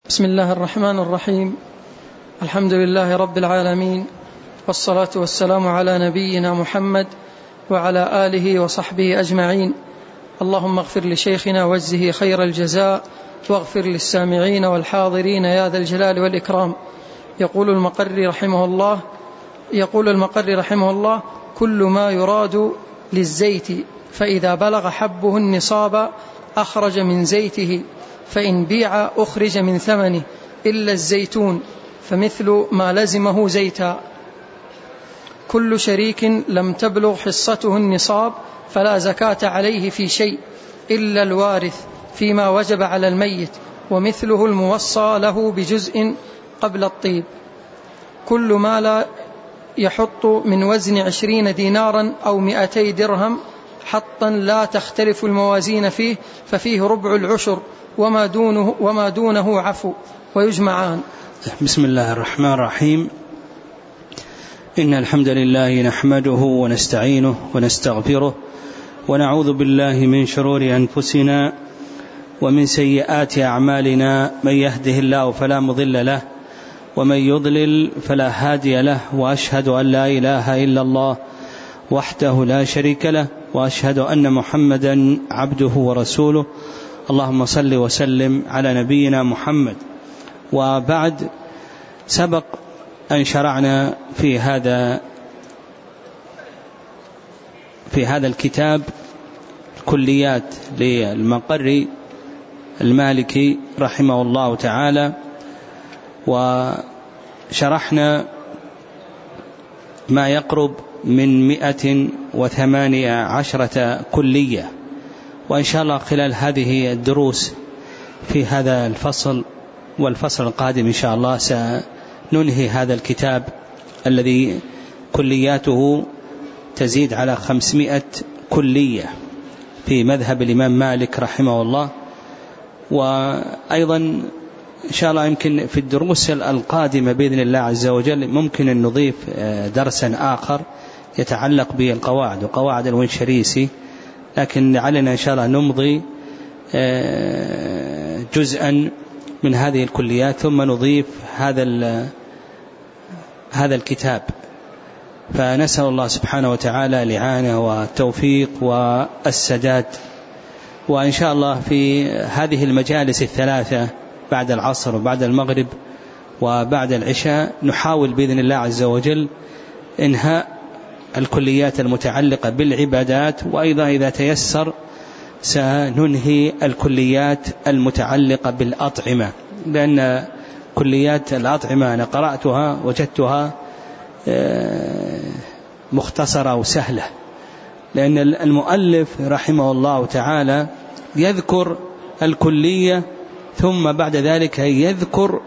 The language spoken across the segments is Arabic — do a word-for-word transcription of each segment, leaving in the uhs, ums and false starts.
بسم الله الرحمن الرحيم. الحمد لله رب العالمين، والصلاة والسلام على نبينا محمد وعلى آله وصحبه أجمعين. اللهم اغفر لشيخنا واجزه خير الجزاء، واغفر للسامعين والحاضرين يا ذا الجلال والإكرام. يقول المقري رحمه الله يقول المقري رحمه الله كل ما يراد للزيت فإذا بلغ حبه النصاب أخرج من زيته، فإن بيع أخرج من ثمنه إلا الزيتون، فمثل ما لزمه زيتا. كل شريك لم تبلغ حصته النصاب فلا زكاة عليه في شيء إلا الوارث فيما وجب على الميت، ومثله الموصى له بجزء قبل الطيب. كل ما لا يحط من وزن عشرين دينارا أو مئتي درهم حطا لا تختلف الموازين فيه ففيه ربع العشر، وما دونه, وما دونه عفو، ويجمعان. بسم الله الرحمن الرحيم. إن الحمد لله نحمده ونستعينه ونستغفره، ونعوذ بالله من شرور أنفسنا ومن سيئات أعمالنا. من يهده الله فلا مضل له، ومن يضلل فلا هادي له، وأشهد أن لا إله إلا الله وحده لا شريك له، وأشهد أن محمدا عبده ورسوله. اللهم صل وسلم على نبينا محمد. وبعد، سبق أن شرعنا في هذا في هذا الكتاب كليات للمقري المالكي رحمه الله تعالى، وشرحنا ما يقرب من مئة وثمانية عشرة كلية. وإن شاء الله خلال هذه الدروس في هذا الفصل والفصل القادم إن شاء الله سننهي هذا الكتاب الذي كلياته تزيد على خمسمائة كلية في مذهب الإمام مالك رحمه الله. وأيضا إن شاء الله يمكن في الدروس القادمة بإذن الله عز وجل ممكن أن نضيف درسا آخر يتعلق بالقواعد وقواعد الونشريسي، لكن علينا إن شاء الله نمضي جزءا من هذه الكليات ثم نضيف هذا هذا الكتاب. فنسأل الله سبحانه وتعالى الإعانة والتوفيق والسداد. وإن شاء الله في هذه المجالس الثلاثة بعد العصر وبعد المغرب وبعد العشاء نحاول بإذن الله عز وجل إنهاء الكليات المتعلقة بالعبادات، وأيضا إذا تيسر سننهي الكليات المتعلقة بالأطعمة، لأن كليات الأطعمة أنا قرأتها وجدتها مختصرة وسهلة، لأن المؤلف رحمه الله تعالى يذكر الكلية ثم بعد ذلك يذكر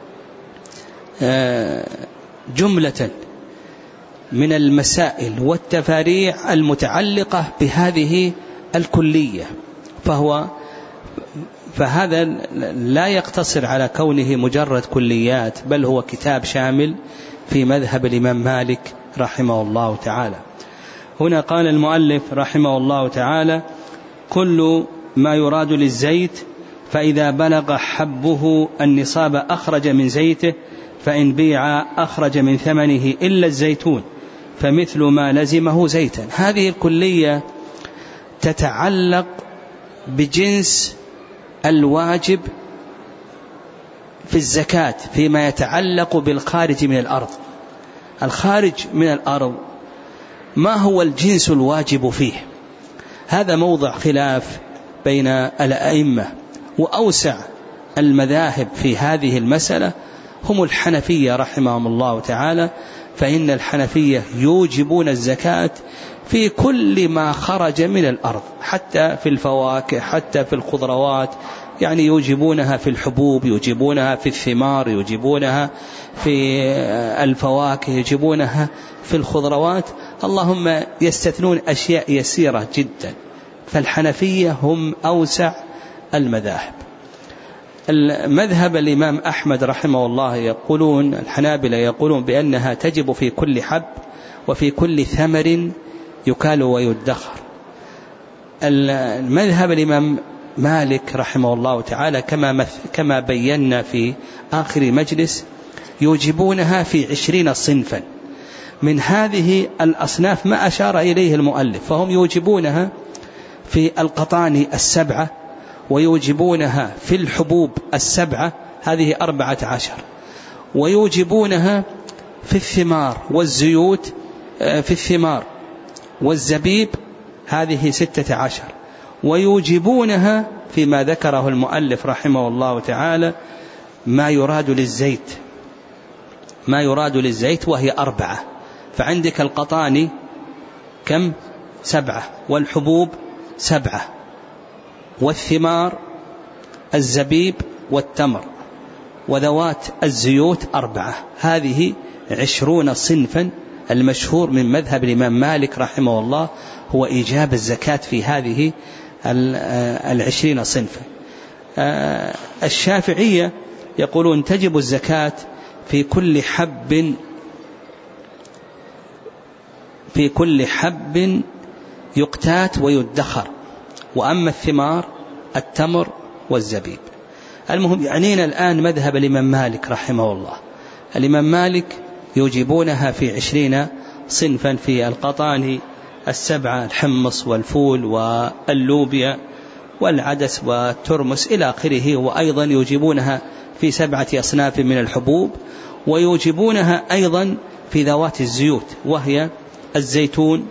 جملة من المسائل والتفاريع المتعلقة بهذه الكلية، فهو فهذا لا يقتصر على كونه مجرد كليات، بل هو كتاب شامل في مذهب الإمام مالك رحمه الله تعالى. هنا قال المؤلف رحمه الله تعالى: كل ما يراد للزيت فإذا بلغ حبه النصاب أخرج من زيته، فإن بيع أخرج من ثمنه إلا الزيتون، فمثل ما لزمه زيتا. هذه الكلية تتعلق بجنس الواجب في الزكاة فيما يتعلق بالخارج من الأرض. الخارج من الأرض ما هو الجنس الواجب فيه؟ هذا موضع خلاف بين الأئمة، وأوسع المذاهب في هذه المسألة هم الحنفية رحمهم الله تعالى، فإن الحنفية يوجبون الزكاة في كل ما خرج من الأرض، حتى في الفواكه، حتى في الخضروات، يعني يوجبونها في الحبوب، يوجبونها في الثمار، يوجبونها في الفواكه، يوجبونها في الخضروات، اللهم يستثنون أشياء يسيرة جدا. فالحنفية هم أوسع المذاهب. المذهب الإمام أحمد رحمه الله يقولون، الحنابلة يقولون بأنها تجب في كل حب وفي كل ثمر يكال ويدخر. المذهب الإمام مالك رحمه الله تعالى كما كما بينا في آخر مجلس يوجبونها في عشرين صنفا. من هذه الأصناف ما أشار إليه المؤلف، فهم يوجبونها في القطان السبعة، ويوجبونها في الحبوب السبعة هذه أربعة عشر، ويوجبونها في الثمار والزيوت في الثمار والزبيب هذه ستة عشر، ويوجبونها فيما ذكره المؤلف رحمه الله تعالى ما يراد للزيت ما يراد للزيت وهي أربعة. فعندك القطان كم؟ سبعة، والحبوب سبعة، والثمار الزبيب والتمر وذوات الزيوت أربعة. هذه عشرون صنفا. المشهور من مذهب الإمام مالك رحمه الله هو إيجاب الزكاة في هذه العشرين صنفا. الشافعية يقولون تجب الزكاة في كل حب في كل حب يقتات ويدخر، وأما الثمار التمر والزبيب. المهم يعنينا الآن مذهب الإمام مالك رحمه الله. الإمام مالك يوجبونها في عشرين صنفا في القطان السبعة، الحمص والفول واللوبيا والعدس والترمس إلى آخره. وأيضا يوجبونها في سبعة أصناف من الحبوب، ويوجبونها أيضا في ذوات الزيوت وهي الزيتون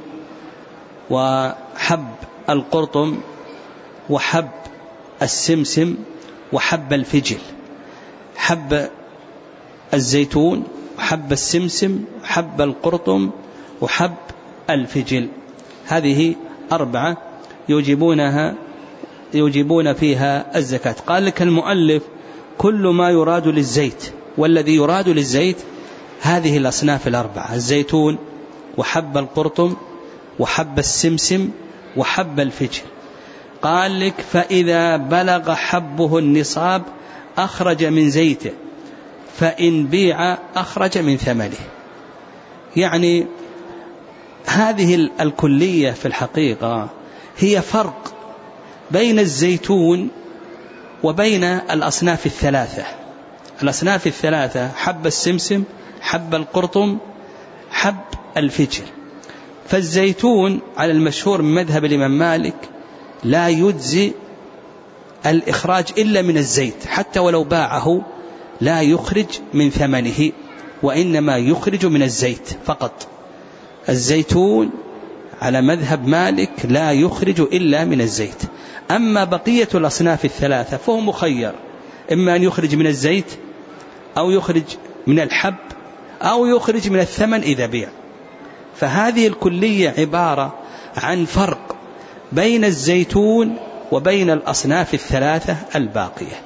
وحب القرطم وحب السمسم وحب الفجل. حب الزيتون وحب السمسم وحب القرطم وحب الفجل، هذه أربعة يوجبونها يوجبون فيها الزكاة. قال لك المؤلف كل ما يراد للزيت، والذي يراد للزيت هذه الأصناف الأربعة: الزيتون وحب القرطم وحب السمسم وحب الفجل. قال لك فإذا بلغ حبه النصاب أخرج من زيته، فإن بيع أخرج من ثمنه. يعني هذه الكلية في الحقيقة هي فرق بين الزيتون وبين الأصناف الثلاثة. الأصناف الثلاثة حب السمسم، حب القرطم، حب الفجل. فالزيتون على المشهور من مذهب الإمام مالك لا يجزي الإخراج إلا من الزيت، حتى ولو باعه لا يخرج من ثمنه، وإنما يخرج من الزيت فقط. الزيتون على مذهب مالك لا يخرج إلا من الزيت. أما بقية الأصناف الثلاثة فهو مخير، إما أن يخرج من الزيت أو يخرج من الحب أو يخرج من الثمن إذا بيع. فهذه الكلية عبارة عن فرق بين الزيتون وبين الأصناف الثلاثة الباقية.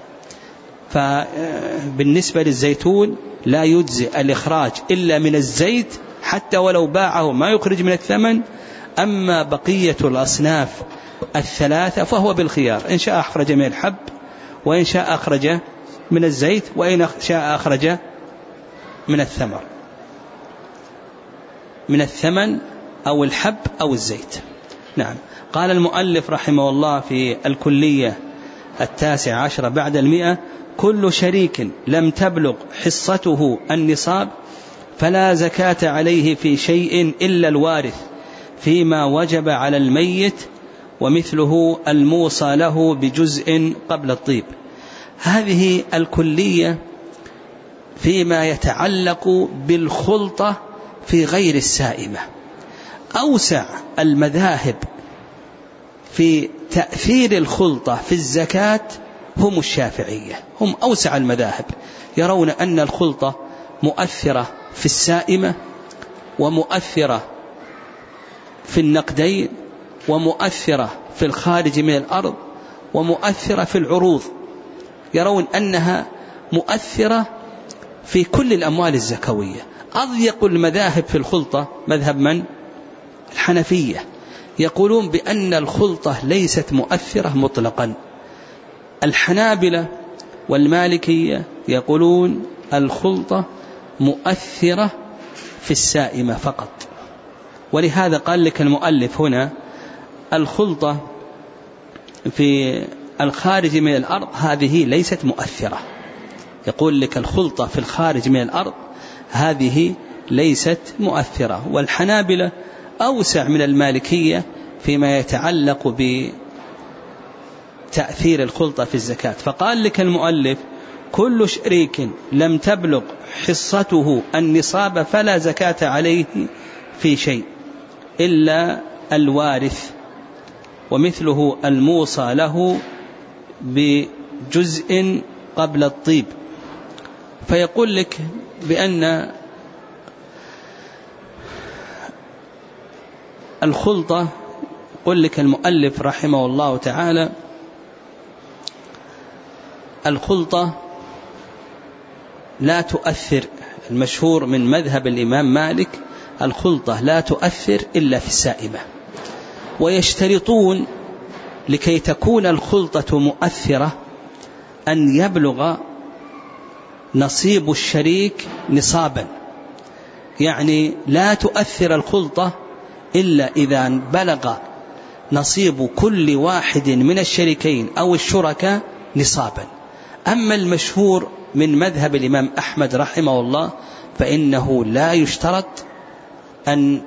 فبالنسبة للزيتون لا يجزي الإخراج إلا من الزيت، حتى ولو باعه ما يخرج من الثمن. أما بقية الأصناف الثلاثة فهو بالخيار، إن شاء أخرج من الحب، وإن شاء أخرج من الزيت، وإن شاء أخرج من الثمر من الثمن أو الحب أو الزيت. نعم. قال المؤلف رحمه الله في الكلية التاسع عشر بعد المئة: كل شريك لم تبلغ حصته النصاب فلا زكاة عليه في شيء إلا الوارث فيما وجب على الميت، ومثله الموصى له بجزء قبل الطيب. هذه الكلية فيما يتعلق بالخلطة في غير السائمة. أوسع المذاهب في تأثير الخلطة في الزكاة هم الشافعية، هم أوسع المذاهب. يرون أن الخلطة مؤثرة في السائمة، ومؤثرة في النقدين، ومؤثرة في الخارج من الأرض، ومؤثرة في العروض. يرون أنها مؤثرة في كل الأموال الزكوية. أضيق المذاهب في الخلطة مذهب من؟ الحنفية. يقولون بأن الخلطة ليست مؤثرة مطلقا. الحنابلة والمالكية يقولون الخلطة مؤثرة في السائمة فقط. ولهذا قال لك المؤلف هنا: الخلطة في الخارج من الأرض هذه ليست مؤثرة. يقول لك الخلطة في الخارج من الأرض هذه ليست مؤثرة. والحنابلة أوسع من المالكية فيما يتعلق بتأثير الخلطة في الزكاة، فقال لك المؤلف كل شريك لم تبلغ حصته النصاب فلا زكاة عليه في شيء إلا الوارث، ومثله الموصى له بجزء قبل الطيب. فيقول لك بأن الخلطة، يقول لك المؤلف رحمه الله تعالى الخلطة لا تؤثر، المشهور من مذهب الإمام مالك الخلطة لا تؤثر إلا في السائمة، ويشترطون لكي تكون الخلطة مؤثرة أن يبلغ نصيب الشريك نصابا، يعني لا تؤثر الخلطة إلا إذا بلغ نصيب كل واحد من الشريكين أو الشركاء نصابا. أما المشهور من مذهب الإمام أحمد رحمه الله فإنه لا يشترط أن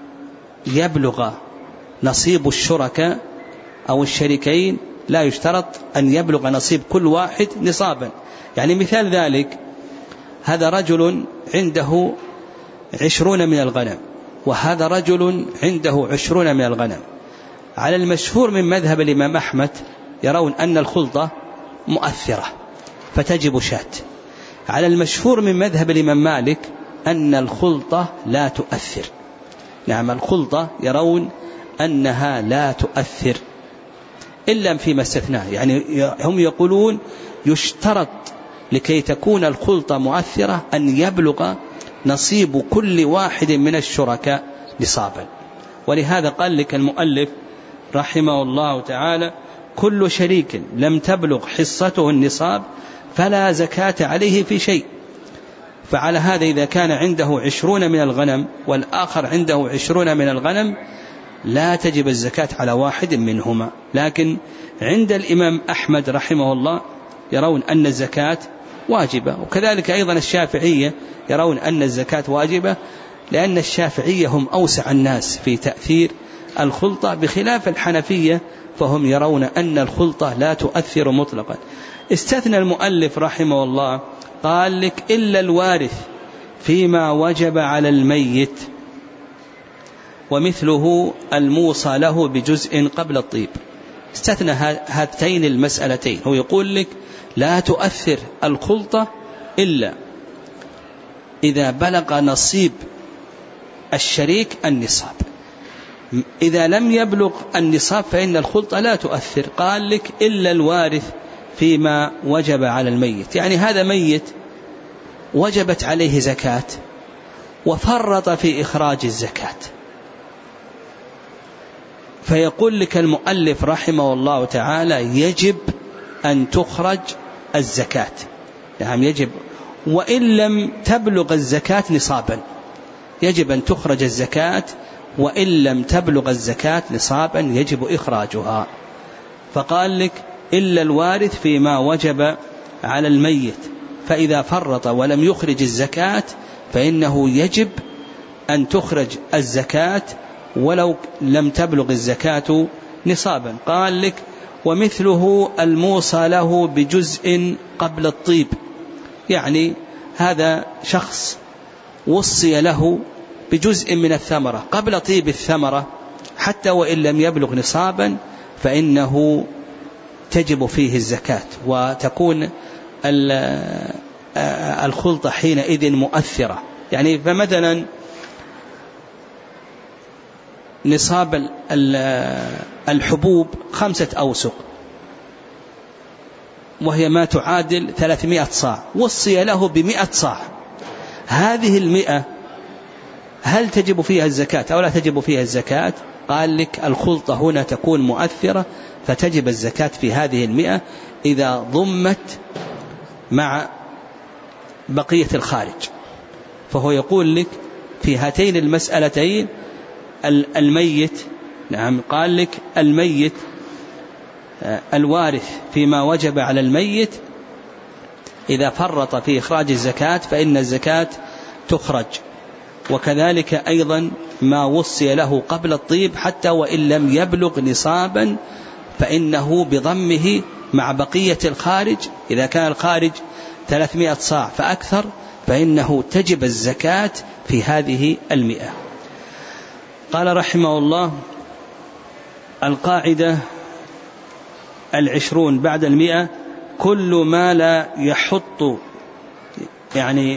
يبلغ نصيب الشركاء أو الشريكين، لا يشترط أن يبلغ نصيب كل واحد نصابا. يعني مثال ذلك، هذا رجل عنده عشرون من الغنم وهذا رجل عنده عشرون من الغنم. على المشهور من مذهب الإمام أحمد يرون أن الخلطة مؤثرة فتجب شاة. على المشهور من مذهب الإمام مالك أن الخلطة لا تؤثر. نعم، الخلطة يرون أنها لا تؤثر إلا فيما استثناء، يعني هم يقولون يشترط لكي تكون الخلطة مؤثرة أن يبلغ نصيب كل واحد من الشركاء نصابا. ولهذا قال لك المؤلف رحمه الله تعالى كل شريك لم تبلغ حصته النصاب فلا زكاة عليه في شيء. فعلى هذا إذا كان عنده عشرون من الغنم والآخر عنده عشرون من الغنم لا تجب الزكاة على واحد منهما. لكن عند الإمام أحمد رحمه الله يرون أن الزكاة واجبة، وكذلك أيضا الشافعية يرون أن الزكاة واجبة، لأن الشافعية هم أوسع الناس في تأثير الخلطة، بخلاف الحنفية فهم يرون أن الخلطة لا تؤثر مطلقا. استثنى المؤلف رحمه الله قال لك إلا الوارث فيما وجب على الميت، ومثله الموصى له بجزء قبل الطيب. استثنى هاتين المسألتين. هو يقول لك لا تؤثر الخلطة إلا إذا بلغ نصيب الشريك النصاب، إذا لم يبلغ النصاب فإن الخلطة لا تؤثر. قال لك إلا الوارث فيما وجب على الميت، يعني هذا ميت وجبت عليه زكاة وفرط في إخراج الزكاة، فيقول لك المؤلف رحمه الله تعالى يجب أن تخرج الزكاة. يعني يجب، وإن لم تبلغ الزكاة نصابا يجب أن تخرج الزكاة، وإن لم تبلغ الزكاة نصابا يجب إخراجها. فقال لك إلا الوارث فيما وجب على الميت، فإذا فرط ولم يخرج الزكاة فإنه يجب أن تخرج الزكاة ولو لم تبلغ الزكاة نصابا. قال لك ومثله الموصى له بجزء قبل الطيب، يعني هذا شخص وصي له بجزء من الثمرة قبل طيب الثمرة، حتى وإن لم يبلغ نصابا فإنه تجب فيه الزكاة، وتكون الخلطة حينئذ مؤثرة. يعني فمثلا نصاب الحبوب خمسة أوسق وهي ما تعادل ثلاثمائة صاع، وصي له بمئة صاع، هذه المئة هل تجب فيها الزكاة أو لا تجب فيها الزكاة؟ قال لك الخلطة هنا تكون مؤثرة فتجب الزكاة في هذه المئة إذا ضمت مع بقية الخارج. فهو يقول لك في هاتين المسألتين الميت، نعم قال لك الميت الوارث فيما وجب على الميت إذا فرط في إخراج الزكاة فإن الزكاة تخرج. وكذلك أيضا ما وصي له قبل الطيب حتى وإن لم يبلغ نصابا فإنه بضمه مع بقية الخارج. إذا كان الخارج ثلاثمائة صاع فأكثر فإنه تجب الزكاة في هذه المئة. قال رحمه الله: القاعدة العشرون بعد المئة: كل ما لا يحط يعني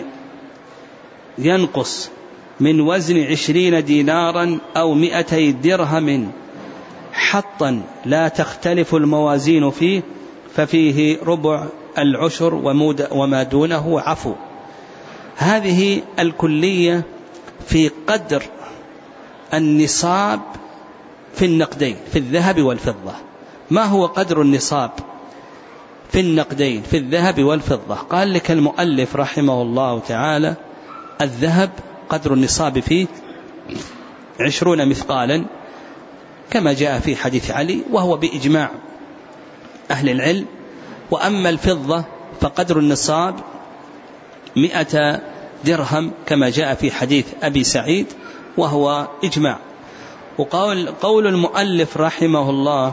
ينقص من وزن عشرين دينارا أو مئتي درهم حطا لا تختلف الموازين فيه ففيه ربع العشر وما دونه عفو. هذه الكلية في قدر النصاب في النقدين في الذهب والفضة. ما هو قدر النصاب في النقدين في الذهب والفضة؟ قال لك المؤلف رحمه الله تعالى: الذهب قدر النصاب فيه عشرون مثقالا كما جاء في حديث علي وهو بإجماع أهل العلم. وأما الفضة فقدر النصاب مئة درهم كما جاء في حديث أبي سعيد وهو إجماع. وقول قول المؤلف رحمه الله: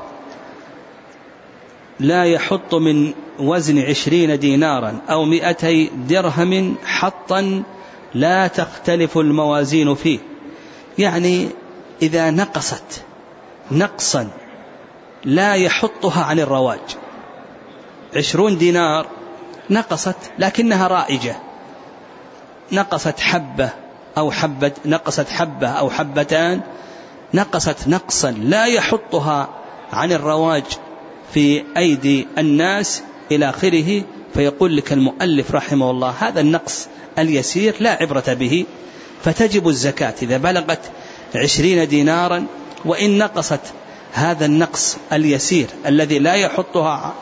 لا يحط من وزن عشرين دينارا أو مئتي درهم حطا لا تختلف الموازين فيه، يعني إذا نقصت نقصا لا يحطها عن الرواج. عشرون دينار نقصت لكنها رائجة، نقصت حبة أو حبة نقصت حبة أو حبتان، نقصت نقصا لا يحطها عن الرواج في أيدي الناس إلى آخره. فيقول لك المؤلف رحمه الله: هذا النقص اليسير لا عبرة به، فتجب الزكاة إذا بلغت عشرين دينارا، وإن نقصت هذا النقص اليسير الذي لا يحطها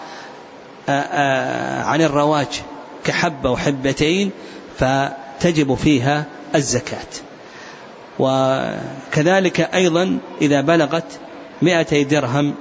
عن الرواج كحبة وحبتين فتجب فيها الزكاة. وكذلك أيضا إذا بلغت مئتي درهم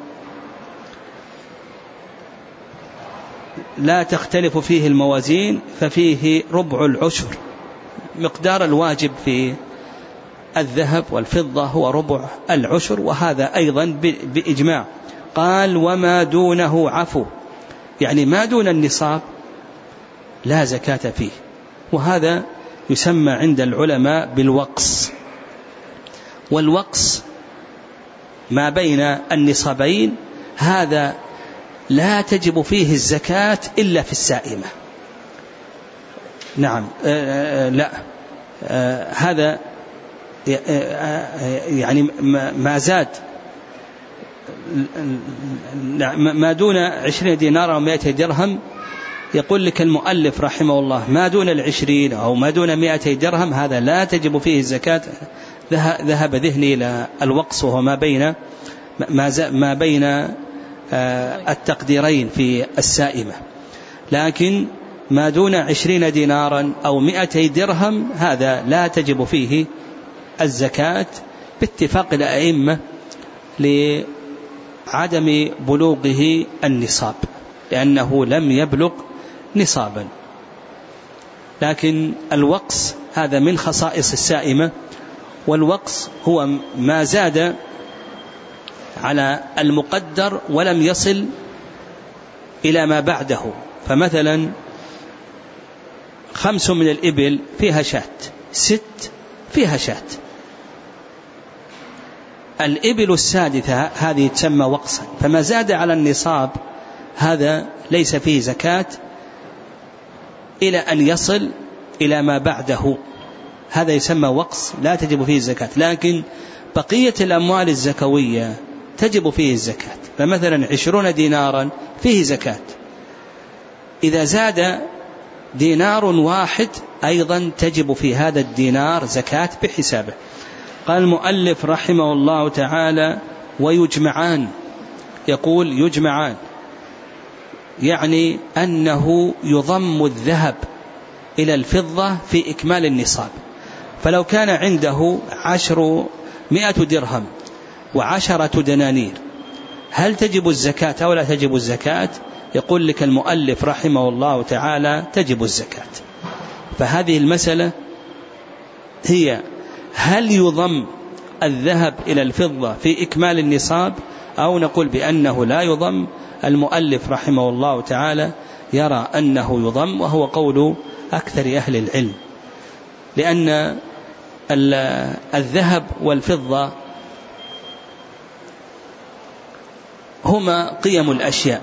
لا تختلف فيه الموازين ففيه ربع العشر. مقدار الواجب في الذهب والفضة هو ربع العشر، وهذا أيضا بإجماع. قال: وما دونه عفو، يعني ما دون النصاب لا زكاة فيه. وهذا يسمى عند العلماء بالوقص. والوقص ما بين النصابين هذا لا تجب فيه الزكاة إلا في السائمة. نعم آه لا آه هذا يعني ما زاد ما دون عشرين دينار أو مائتي درهم. يقول لك المؤلف رحمه الله: ما دون العشرين أو ما دون مائتي درهم هذا لا تجب فيه الزكاة. ذهب ذهني إلى الوقص وهو ما بين ما بين التقديرين في السائمة. لكن ما دون عشرين دينارا أو مائتي درهم هذا لا تجب فيه الزكاة باتفاق الأئمة لعدم بلوغه النصاب، لأنه لم يبلغ نصابا. لكن الوقص هذا من خصائص السائمة، والوقص هو ما زاد على المقدر ولم يصل إلى ما بعده. فمثلا خمس من الإبل فيها شاة، ست فيها شاة، الإبل السادسة هذه تسمى وقصا. فما زاد على النصاب هذا ليس فيه زكاة إلى أن يصل إلى ما بعده، هذا يسمى وقص لا تجب فيه الزكاة. لكن بقية الأموال الزكوية تجب فيه الزكاة. فمثلا عشرون دينارا فيه زكاة، إذا زاد دينار واحد أيضا تجب في هذا الدينار زكاة بحسابه. قال المؤلف رحمه الله تعالى: ويجمعان. يقول يجمعان يعني أنه يضم الذهب إلى الفضة في إكمال النصاب. فلو كان عنده عشر مئة درهم وعشرة دنانير هل تجب الزكاة أو لا تجب الزكاة؟ يقول لك المؤلف رحمه الله تعالى تجب الزكاة. فهذه المسألة هي هل يضم الذهب إلى الفضة في إكمال النصاب أو نقول بأنه لا يضم؟ المؤلف رحمه الله تعالى يرى أنه يضم، وهو قول أكثر أهل العلم، لأن الذهب والفضة هما قيم الأشياء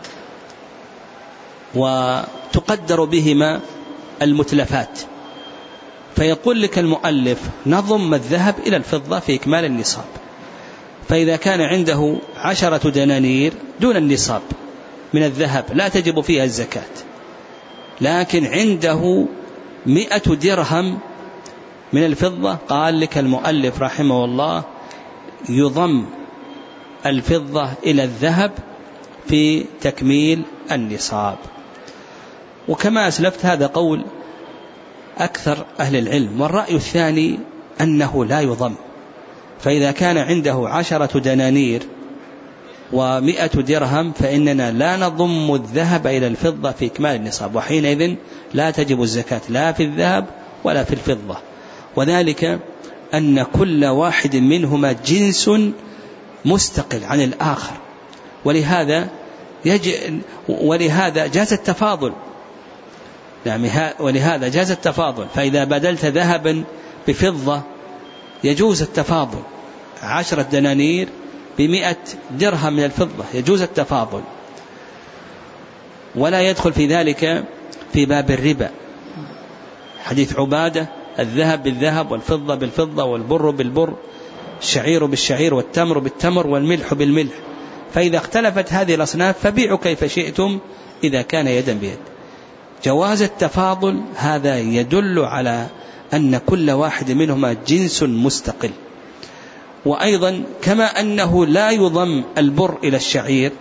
وتقدر بهما المتلفات. فيقول لك المؤلف نضم الذهب إلى الفضة في إكمال النصاب. فإذا كان عنده عشرة دنانير دون النصاب من الذهب لا تجب فيها الزكاة، لكن عنده مئة درهم من الفضة، قال لك المؤلف رحمه الله يضم الفضة إلى الذهب في تكميل النصاب. وكما أسلفت هذا قول أكثر أهل العلم. والرأي الثاني أنه لا يضم. فإذا كان عنده عشرة دنانير ومئة درهم فإننا لا نضم الذهب إلى الفضة في إكمال النصاب، وحينئذ لا تجب الزكاة لا في الذهب ولا في الفضة. وذلك أن كل واحد منهما جنس مستقل عن الآخر، ولهذا يج... ولهذا جاز التفاضل. نعم، ولهذا جاز التفاضل. فإذا بدلت ذهبا بفضة يجوز التفاضل، عشرة دنانير بمئة درهم من الفضة يجوز التفاضل، ولا يدخل في ذلك في باب الربا. حديث عبادة الذهب بالذهب والفضة بالفضة والبر بالبر، الشعير بالشعير والتمر بالتمر والملح بالملح. فإذا اختلفت هذه الأصناف فبيعوا كيف شئتم إذا كان يدا بيد. جواز التفاضل هذا يدل على أن كل واحد منهما جنس مستقل. وأيضا كما أنه لا يضم البر إلى الشعير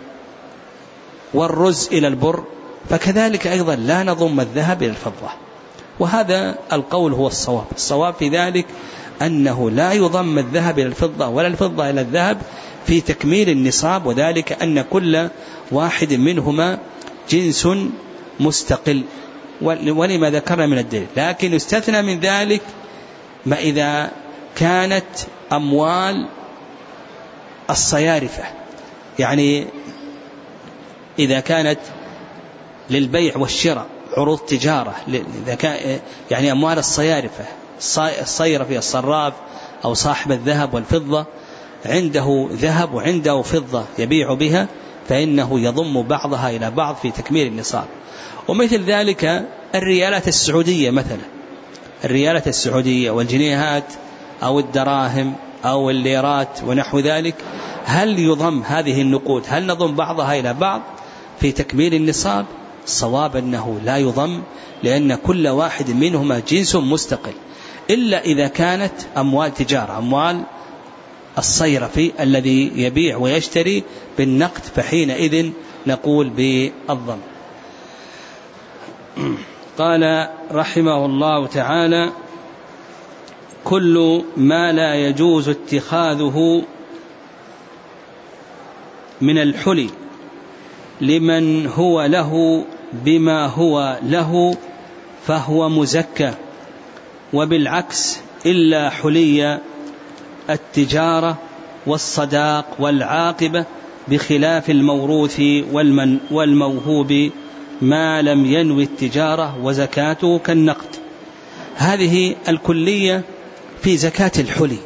والرز إلى البر، فكذلك أيضا لا نضم الذهب إلى الفضة. وهذا القول هو الصواب. الصواب في ذلك أنه لا يضم الذهب إلى الفضة ولا الفضة إلى الذهب في تكميل النصاب، وذلك أن كل واحد منهما جنس مستقل، ولما ذكرنا من الدليل. لكن يستثنى من ذلك ما إذا كانت أموال الصيارفة، يعني إذا كانت للبيع والشراء عروض تجارة، إذا كان يعني أموال الصيارفة، الصيرفي الصراف أو صاحب الذهب والفضة عنده ذهب وعنده فضة يبيع بها، فإنه يضم بعضها إلى بعض في تكميل النصاب. ومثل ذلك الريالات السعودية مثلا، الريالات السعودية والجنيهات أو الدراهم أو الليرات ونحو ذلك، هل يضم هذه النقود، هل نضم بعضها إلى بعض في تكميل النصاب؟ الصواب أنه لا يضم، لأن كل واحد منهما جنس مستقل، إلا إذا كانت أموال تجارة، أموال الصيرفي الذي يبيع ويشتري بالنقد، فحينئذ نقول بالضم. قال رحمه الله تعالى: كل ما لا يجوز اتخاذه من الحلي لمن هو له بما هو له فهو مزكى، وبالعكس إلا حلي التجارة والصداق والعاقبة، بخلاف الموروث والمن والموهوب ما لم ينوي التجارة وزكاته كالنقد. هذه الكلية في زكاة الحلي.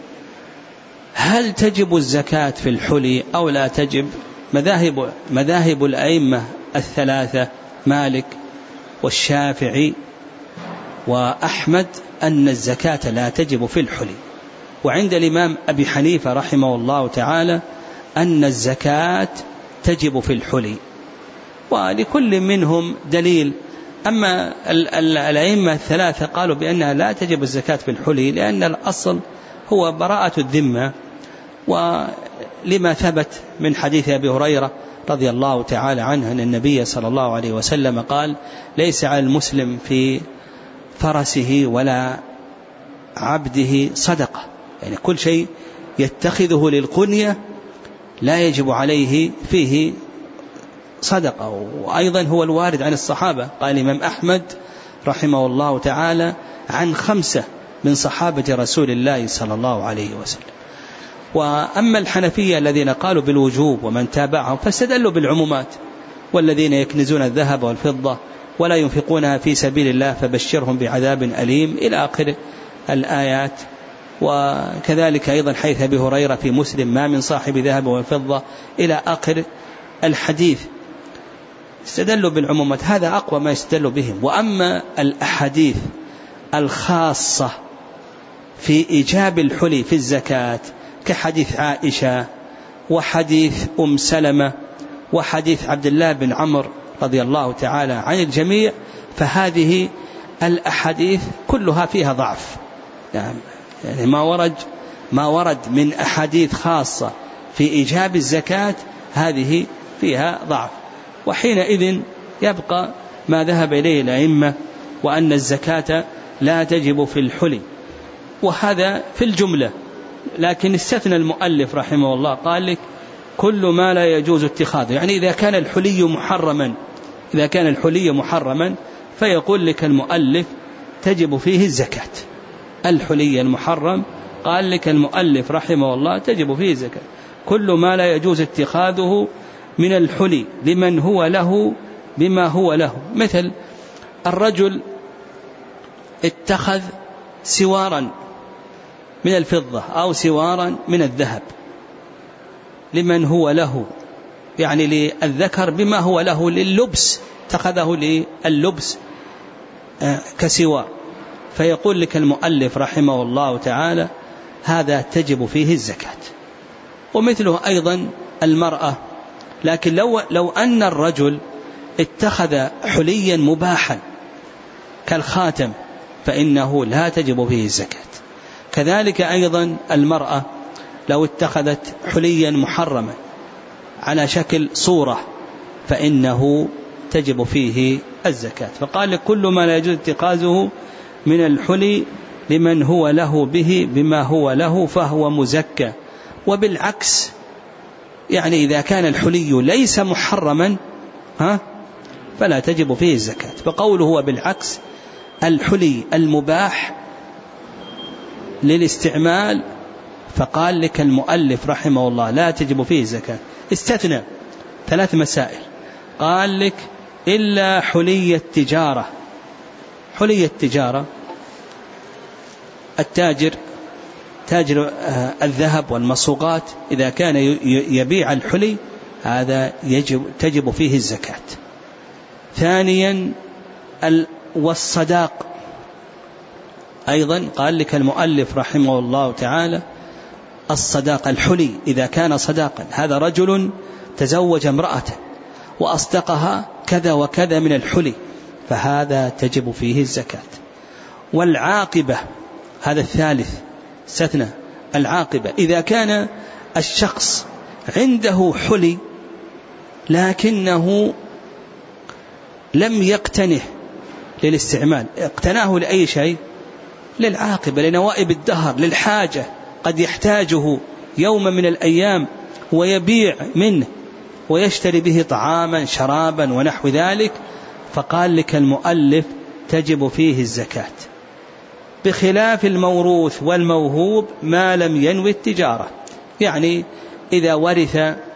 هل تجب الزكاة في الحلي أو لا تجب؟ مذاهب, مذاهب الأئمة الثلاثة مالك والشافعي وأحمد أن الزكاة لا تجب في الحلي. وعند الإمام أبي حنيفة رحمه الله تعالى أن الزكاة تجب في الحلي، ولكل منهم دليل. أما الأئمة الثلاثة قالوا بأنها لا تجب الزكاة في الحلي، لأن الأصل هو براءة الذمة، ولما ثبت من حديث أبي هريرة رضي الله تعالى عنه أن النبي صلى الله عليه وسلم قال: ليس على المسلم في فرسه ولا عبده صدقة، يعني كل شيء يتخذه للقنية لا يجب عليه فيه صدقة. وأيضا هو الوارد عن الصحابة، قال الإمام أحمد رحمه الله تعالى عن خمسة من صحابة رسول الله صلى الله عليه وسلم. وأما الحنفية الذين قالوا بالوجوب ومن تابعهم فاستدلوا بالعمومات: والذين يكنزون الذهب والفضة ولا ينفقونها في سبيل الله فبشرهم بعذاب أليم إلى آخر الآيات. وكذلك أيضا حيث أبي هريرة في مسلم: ما من صاحب ذهب وفضة إلى آخر الحديث. استدلوا بالعمومات، هذا أقوى ما يستدلوا بهم. وأما الأحاديث الخاصة في إيجاب الحلي في الزكاة كحديث عائشة وحديث أم سلمة وحديث عبد الله بن عمرو رضي الله تعالى عن الجميع، فهذه الأحاديث كلها فيها ضعف. يعني ما ورد ما ورد من أحاديث خاصة في إيجاب الزكاة هذه فيها ضعف. وحينئذ يبقى ما ذهب إليه الأئمة، وأن الزكاة لا تجب في الحلي، وهذا في الجملة. لكن استثنى المؤلف رحمه الله، قال لك كل ما لا يجوز اتخاذه، يعني إذا كان الحلي محرما إذا كان الحلي محرما فيقول لك المؤلف تجب فيه الزكاة. الحلي المحرم قال لك المؤلف رحمه الله تجب فيه الزكاة. كل ما لا يجوز اتخاذه من الحلي لمن هو له بما هو له، مثل الرجل اتخذ سوارا من الفضة أو سوارا من الذهب لمن هو له، يعني للذكر بما هو له لللبس، اتخذه لللبس كسوار، فيقول لك المؤلف رحمه الله تعالى هذا تجب فيه الزكاة. ومثله أيضا المرأة، لكن لو, لو أن الرجل اتخذ حليا مباحا كالخاتم فإنه لا تجب فيه الزكاة. كذلك أيضا المرأة لو اتخذت حليا محرما على شكل صورة فإنه تجب فيه الزكاة. فقال كل ما لا يجوز اتخاذه من الحلي لمن هو له به بما هو له فهو مزكى. وبالعكس، يعني إذا كان الحلي ليس محرما ها فلا تجب فيه الزكاة. فقوله هو بالعكس، الحلي المباح للاستعمال فقال لك المؤلف رحمه الله لا تجب فيه الزكاة. استثنى ثلاث مسائل، قال لك إلا حلي التجارة. حلي التجارة التاجر تاجر الذهب والمصوغات إذا كان يبيع الحلي هذا يجب تجب فيه الزكاة. ثانيا والصداق أيضا قال لك المؤلف رحمه الله تعالى الصداق الحلي إذا كان صداقا، هذا رجل تزوج امرأة وأصدقها كذا وكذا من الحلي فهذا تجب فيه الزكاة. والعاقبة هذا الثالث استثنى العاقبة، إذا كان الشخص عنده حلي لكنه لم يقتنه للاستعمال، اقتناه لأي شيء؟ للعاقبة، لنوائب الدهر، للحاجة، قد يحتاجه يوم من الأيام ويبيع منه ويشتري به طعاما شرابا ونحو ذلك، فقال لك المؤلف تجب فيه الزكاة. بخلاف الموروث والموهوب ما لم ينوي التجارة، يعني إذا ورث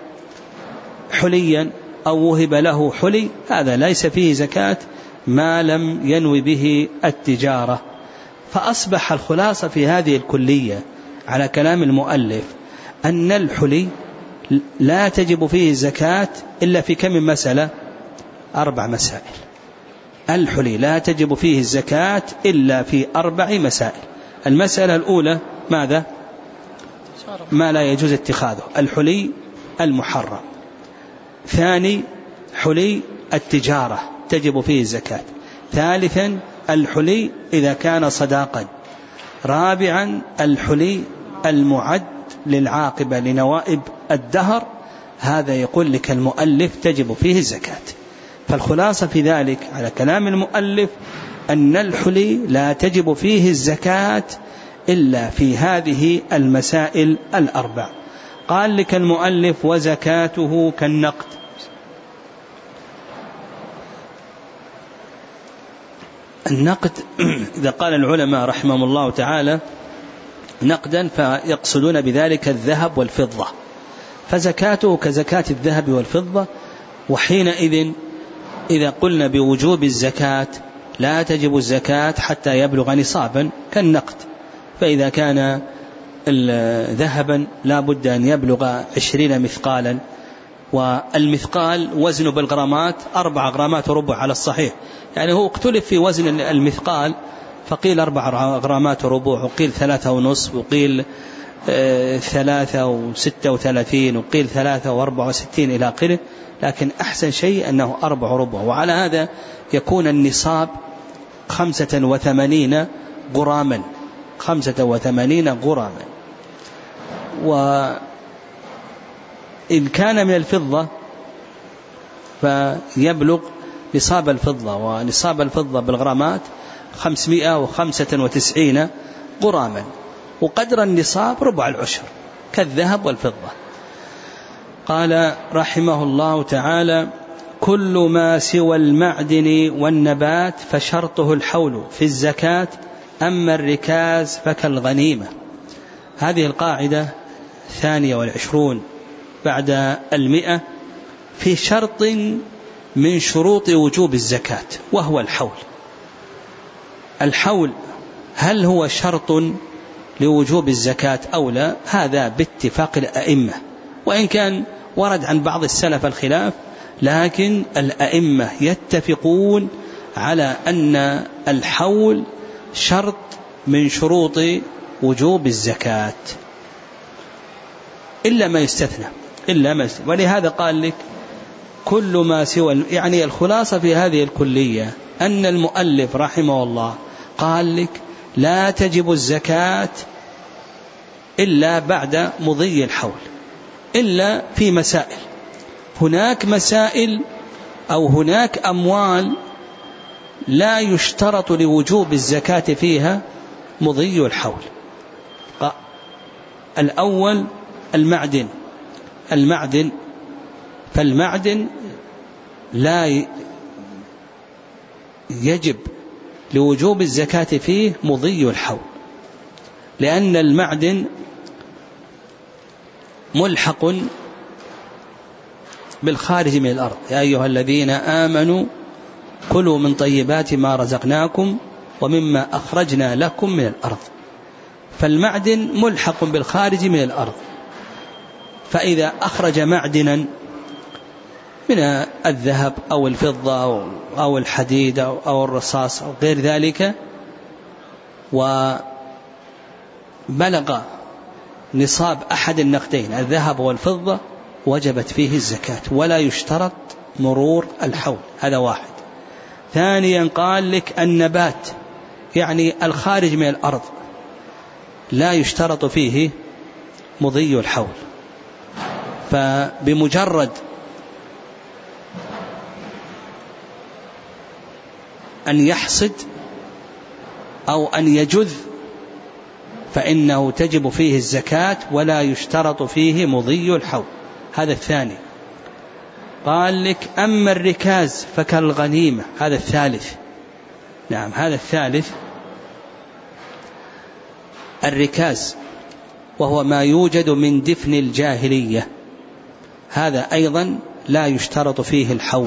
حليا أو وهب له حلي هذا ليس فيه زكاة ما لم ينوي به التجارة. فأصبح الخلاصة في هذه الكلية على كلام المؤلف أن الحلي لا تجب فيه الزكاة إلا في كم مسألة؟ أربع مسائل. الحلي لا تجب فيه الزكاة إلا في أربع مسائل. المسألة الأولى ماذا؟ ما لا يجوز اتخاذه، الحلي المحرم. ثاني حلي التجارة تجب فيه الزكاة. ثالثا الحلي إذا كان صداقا. رابعا الحلي المعد للعاقبة لنوائب الدهر، هذا يقول لك المؤلف تجب فيه الزكاة. فالخلاصة في ذلك على كلام المؤلف أن الحلي لا تجب فيه الزكاة إلا في هذه المسائل الأربع. قال لك المؤلف وزكاته كالنقد. النقد إذا قال العلماء رحمهم الله تعالى نقدا فيقصدون بذلك الذهب والفضة، فزكاته كزكاة الذهب والفضة. وحينئذ إذا قلنا بوجوب الزكاة لا تجب الزكاة حتى يبلغ نصابا كالنقد، فإذا كان ذهبا لا بد أن يبلغ عشرين مثقالا، والمثقال وزنه بالغرامات أربع غرامات وربع على الصحيح، يعني هو اختلف في وزن المثقال، فقيل أربع غرامات وربع، وقيل ثلاثة ونصف، وقيل ثلاثة وستة وثلاثين، وقيل ثلاثة وأربعة وستين إلى آخره، لكن أحسن شيء أنه أربع وربع. وعلى هذا يكون النصاب خمسة وثمانين غراما، خمسة وثمانين غراما. وإن كان من الفضة فيبلغ نصاب الفضة، ونصاب الفضة بالغرامات خمسمائة وخمسة وتسعين غراما، وقدر النصاب ربع العشر كالذهب والفضة. قال رحمه الله تعالى كل ما سوى المعدن والنبات فشرطه الحول في الزكاة، أما الركاز فكالغنيمة. هذه القاعدة الثانية والعشرون بعد المئة في شرط من شروط وجوب الزكاة، وهو الحول. الحول هل هو شرط لوجوب الزكاة أو لا؟ هذا باتفاق الأئمة، وإن كان ورد عن بعض السلف الخلاف، لكن الأئمة يتفقون على أن الحول شرط من شروط وجوب الزكاة إلا ما يستثنى، إلا ما يستثنى. ولهذا قال لك كل ما سوى، يعني الخلاصة في هذه الكلية أن المؤلف رحمه الله قال لك لا تجب الزكاة إلا بعد مضي الحول، إلا في مسائل. هناك مسائل أو هناك أموال لا يشترط لوجوب الزكاة فيها مضي الحول. الأول المعدن. المعدن فالمعدن لا يجب لوجوب الزكاة فيه مضي الحول، لأن المعدن ملحق بالخارج من الأرض. يا أيها الذين آمنوا كلوا من طيبات ما رزقناكم ومما أخرجنا لكم من الأرض. فالمعدن ملحق بالخارج من الأرض، فإذا أخرج معدنا من الذهب أو الفضة أو الحديد أو الرصاص أو غير ذلك وبلغ نصاب أحد النقدين الذهب والفضة وجبت فيه الزكاة ولا يشترط مرور الحول. هذا واحد. ثانيا قال لك النبات، يعني الخارج من الأرض، لا يشترط فيه مضي الحول، فبمجرد أن يحصد أو أن يجذ فإنه تجب فيه الزكاة ولا يشترط فيه مضي الحول. هذا الثاني. قال لك أما الركاز فكالغنيمة. هذا الثالث. نعم هذا الثالث. الركاز وهو ما يوجد من دفن الجاهلية، هذا أيضا لا يشترط فيه الحول،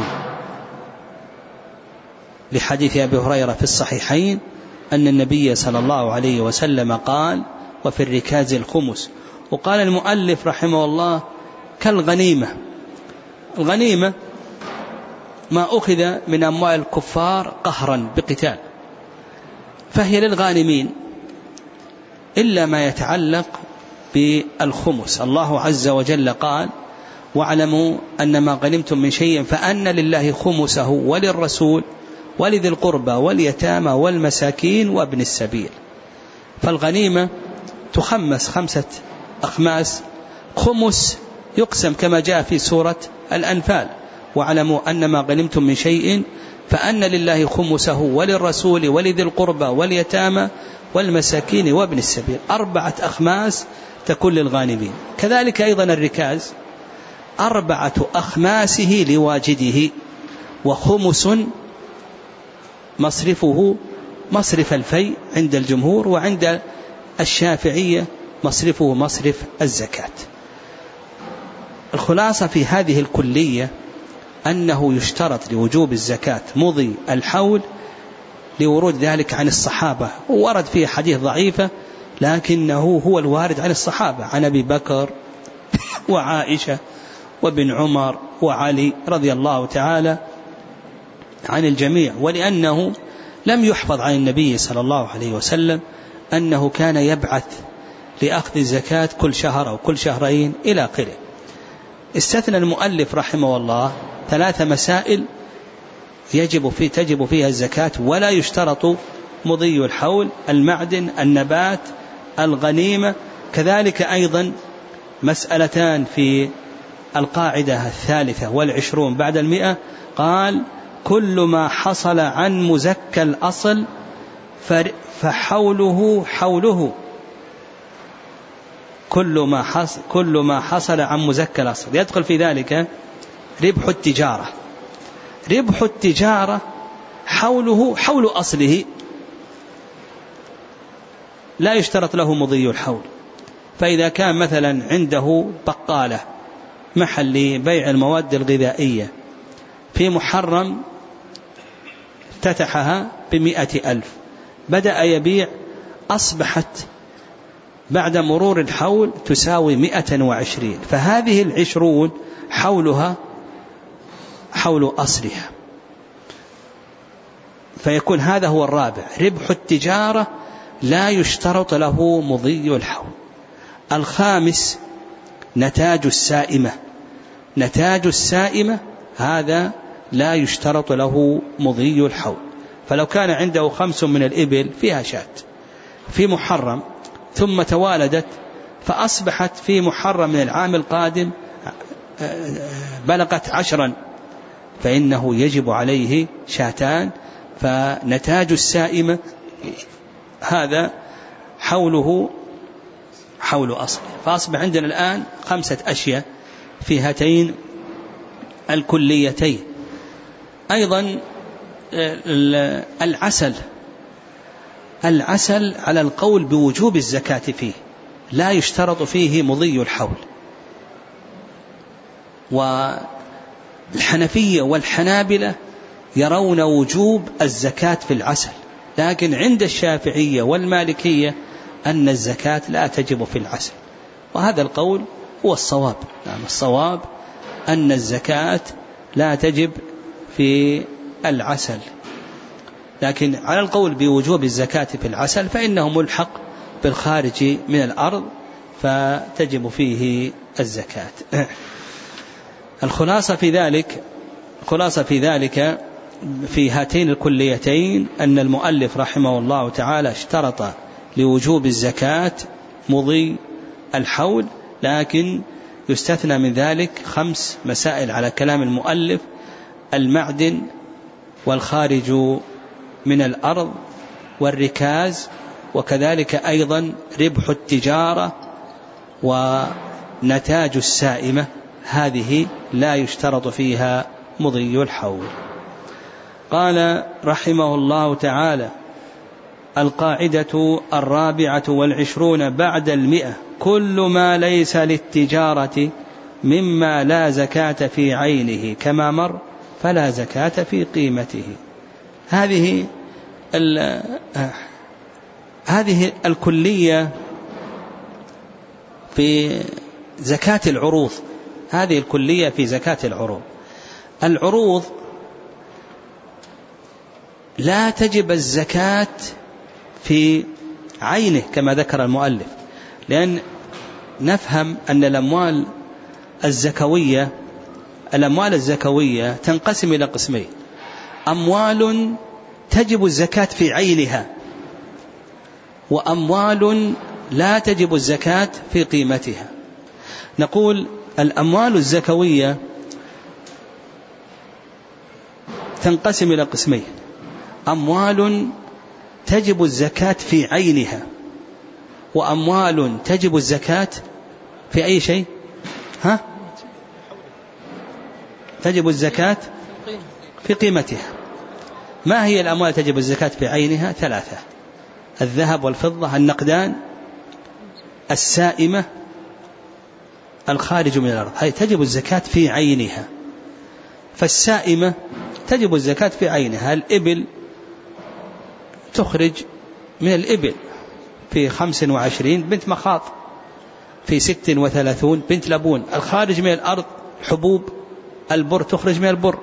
لحديث أبي هريرة في الصحيحين أن النبي صلى الله عليه وسلم قال وفي الركاز الخمس. وقال المؤلف رحمه الله كالغنيمة. الغنيمة ما أخذ من أموال الكفار قهرا بقتال، فهي للغانمين إلا ما يتعلق بالخمس. الله عز وجل قال واعلموا أن ما غنمتم من شيء فأن لله خمسه وللرسول ولذي القربى واليتامى والمساكين وابن السبيل. فالغنيمة تخمس خمسة أخماس. خمس يقسم كما جاء في سورة الأنفال واعلموا أن ما غنمتم من شيء فأن لله خمسه وللرسول ولذي القربى واليتامى والمساكين وابن السبيل. أربعة أخماس تكون للغانمين. كذلك أيضا الركاز أربعة أخماسه لواجده، وخمس مصرفه مصرف الفيء عند الجمهور، وعند الشافعية مصرفه مصرف الزكاة. الخلاصة في هذه الكلية أنه يشترط لوجوب الزكاة مضي الحول لورود ذلك عن الصحابة، وورد فيه حديث ضعيفة لكنه هو الوارد عن الصحابة، عن أبي بكر وعائشة وابن عمر وعلي رضي الله تعالى عن الجميع. ولأنه لم يحفظ عن النبي صلى الله عليه وسلم أنه كان يبعث لأخذ الزكاة كل شهر أو كل شهرين إلى آخره. استثنى المؤلف رحمه الله ثلاث مسائل يجب في تجب فيها الزكاة ولا يشترط مضي الحول: المعدن، النبات، الغنيمة. كذلك أيضا مسألتان في القاعدة الثالثة والعشرون بعد المئة، قال: كل ما حصل عن مزكى الأصل فحوله حوله. كل ما حصل كل ما حصل عن مزكى الأصل يدخل في ذلك ربح التجارة. ربح التجارة حوله حول أصله، لا يشترط له مضي الحول. فإذا كان مثلا عنده بقالة محل بيع المواد الغذائية في محرم افتتحها بمئة ألف، بدأ يبيع، أصبحت بعد مرور الحول تساوي مئة وعشرين، فهذه العشرون حولها حول أصلها، فيكون هذا هو الرابع. ربح التجارة لا يشترط له مضي الحول. الخامس نتاج السائمة. نتاج السائمة هذا لا يشترط له مضي الحول. فلو كان عنده خمس من الإبل فيها شاة في محرم ثم توالدت فأصبحت في محرم من العام القادم بلغت عشرا، فإنه يجب عليه شاتان. فنتاج السائمة هذا حوله حول أصله. فأصبح عندنا الآن خمسة أشياء في هاتين الكليتين. أيضا العسل. العسل على القول بوجوب الزكاة فيه، لا يشترط فيه مضي الحول. والحنفية والحنابلة يرون وجوب الزكاة في العسل، لكن عند الشافعية والمالكية أن الزكاة لا تجب في العسل، وهذا القول هو الصواب. نعم، الصواب أن الزكاة لا تجب في العسل، لكن على القول بوجوب الزكاة في العسل فإنه ملحق بالخارج من الأرض فتجب فيه الزكاة. الخلاصة في ذلك خلاصة في ذلك في هاتين الكليتين أن المؤلف رحمه الله تعالى اشترط لوجوب الزكاة مضي الحول، لكن يستثنى من ذلك خمس مسائل على كلام المؤلف: المعدن، والخارج من الأرض، والركاز، وكذلك أيضا ربح التجارة، ونتاج السائمة. هذه لا يشترط فيها مضي الحول. قال رحمه الله تعالى: القاعدة الرابعة والعشرون بعد المئة: كل ما ليس للتجارة مما لا زكاة في عينه كما مر فلا زكاة في قيمته. هذه هذه الكلية في زكاة العروض. هذه الكلية في زكاة العروض. العروض لا تجب الزكاة في عينه كما ذكر المؤلف، لأن نفهم أن الأموال الزكوية الأموال الزكوية تنقسم إلى قسمين: أموال تجب الزكاة في عينها، وأموال لا تجب الزكاة في قيمتها. نقول الأموال الزكوية تنقسم إلى قسمين: أموال تجب الزكاة في عينها، وأموال تجب الزكاة في أي شيء؟ ها؟ تجب الزكاة في قيمتها. ما هي الأموال تجب الزكاة في عينها؟ ثلاثة: الذهب والفضة، النقدان، السائمة، الخارج من الأرض. هذه تجب الزكاة في عينها. فالسائمة تجب الزكاة في عينها. الإبل تخرج من الإبل في خمس وعشرين بنت مخاض، في ست وثلاثون بنت لبون. الخارج من الأرض حبوب، البر تخرج من البر،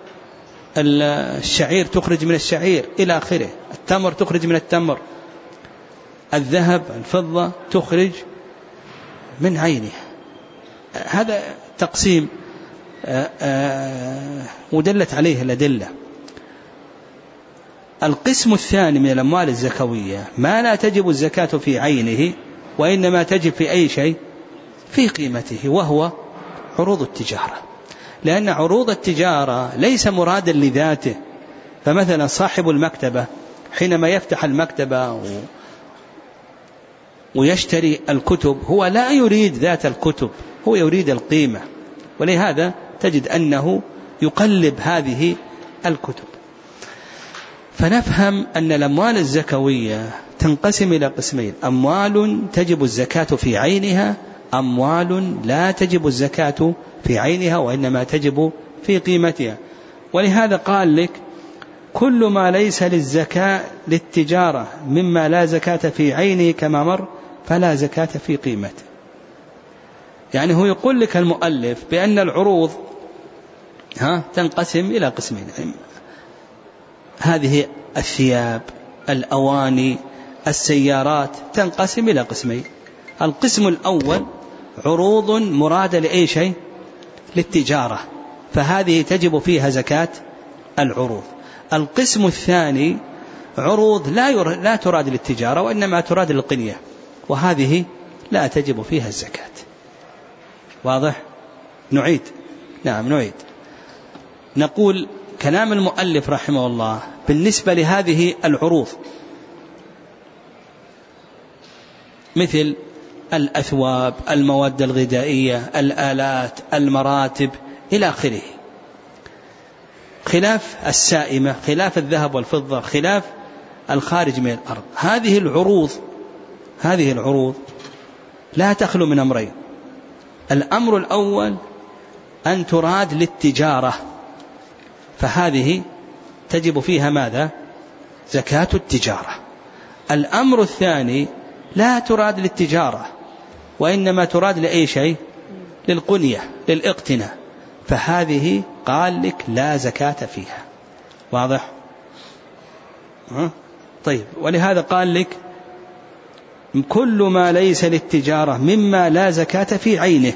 الشعير تخرج من الشعير إلى آخره، التمر تخرج من التمر. الذهب الفضة تخرج من عينها. هذا تقسيم ودلت عليه الأدلة. القسم الثاني من الأموال الزكوية ما لا تجب الزكاة في عينه وإنما تجب في أي شيء؟ في قيمته، وهو عروض التجارة. لأن عروض التجارة ليس مرادا لذاته. فمثلا صاحب المكتبة حينما يفتح المكتبة ويشتري الكتب هو لا يريد ذات الكتب، هو يريد القيمة، ولهذا تجد أنه يقلب هذه الكتب. فنفهم أن الأموال الزكوية تنقسم إلى قسمين: أموال تجب الزكاة في عينها، أموال لا تجب الزكاة في عينها وإنما تجب في قيمتها. ولهذا قال لك: كل ما ليس للزكاة للتجارة مما لا زكاة في عينه كما مر فلا زكاة في قيمته. يعني هو يقول لك المؤلف بأن العروض ها تنقسم إلى قسمين: هذه الثياب، الأواني، السيارات تنقسم إلى قسمين. القسم الأول عروض مرادة لأي شيء؟ للتجارة، فهذه تجب فيها زكاة العروض. القسم الثاني عروض لا لا تراد للتجارة وإنما تراد للقنية، وهذه لا تجب فيها الزكاة. واضح؟ نعيد. نعم نعيد. نقول كلام المؤلف رحمه الله بالنسبة لهذه العروض مثل الأثواب، المواد الغذائية، الآلات، المراتب إلى آخره، خلاف السائمة، خلاف الذهب والفضة، خلاف الخارج من الأرض. هذه العروض هذه العروض لا تخلو من أمرين: الأمر الأول أن تراد للتجارة، فهذه تجب فيها ماذا؟ زكاة التجارة. الأمر الثاني لا تراد للتجارة وإنما تراد لأي شيء؟ للقنية، للاقتناء، فهذه قال لك لا زكاة فيها. واضح؟ أه؟ طيب، ولهذا قال لك كل ما ليس للتجارة مما لا زكاة في عينه.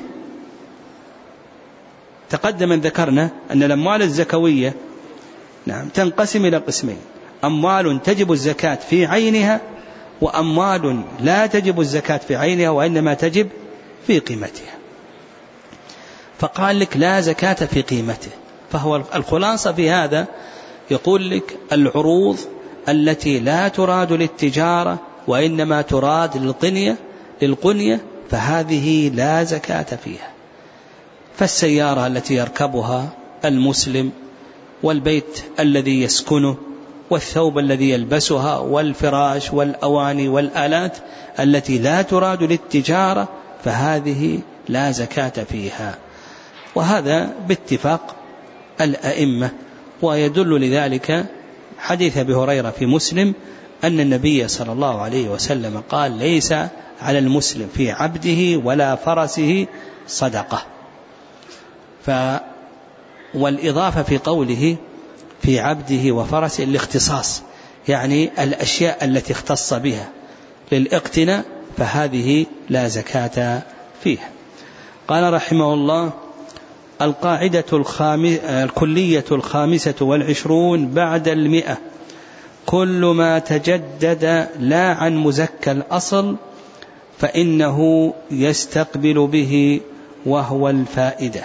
تقدم أن ذكرنا أن الأموال الزكوية نعم تنقسم إلى قسمين: أموال تجب الزكاة في عينها، وأموال لا تجب الزكاة في عينها وإنما تجب في قيمتها. فقال لك لا زكاة في قيمته. فهو الخلاصة في هذا يقول لك العروض التي لا تراد للتجارة وإنما تراد للقنية للقنية فهذه لا زكاة فيها. فالسيارة التي يركبها المسلم، والبيت الذي يسكنه، والثوب الذي يلبسها، والفراش والأواني والآلات التي لا تراد للتجارة فهذه لا زكاة فيها. وهذا باتفاق الأئمة. ويدل لذلك حديث أبي هريرة في مسلم أن النبي صلى الله عليه وسلم قال: ليس على المسلم في عبده ولا فرسه صدقة. ف والإضافة في قوله في عبده وفرسه الاختصاص، يعني الأشياء التي اختص بها للاقتناء فهذه لا زكاة فيها. قال رحمه الله: القاعدة الخامس الكلية الخامسة والعشرون بعد المئة: كل ما تجدد لا عن مزكى الأصل فإنه يستقبل به وهو الفائدة.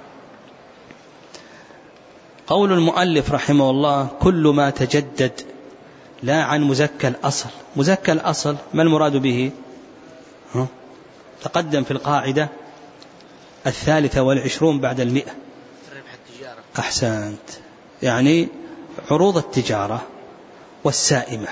قول المؤلف رحمه الله: كل ما تجدد لا عن مزكى الأصل. مزكى الأصل ما المراد به؟ تقدم في القاعدة الثالثة والعشرون بعد المئة. أحسنت، يعني عروض التجارة والسائمة.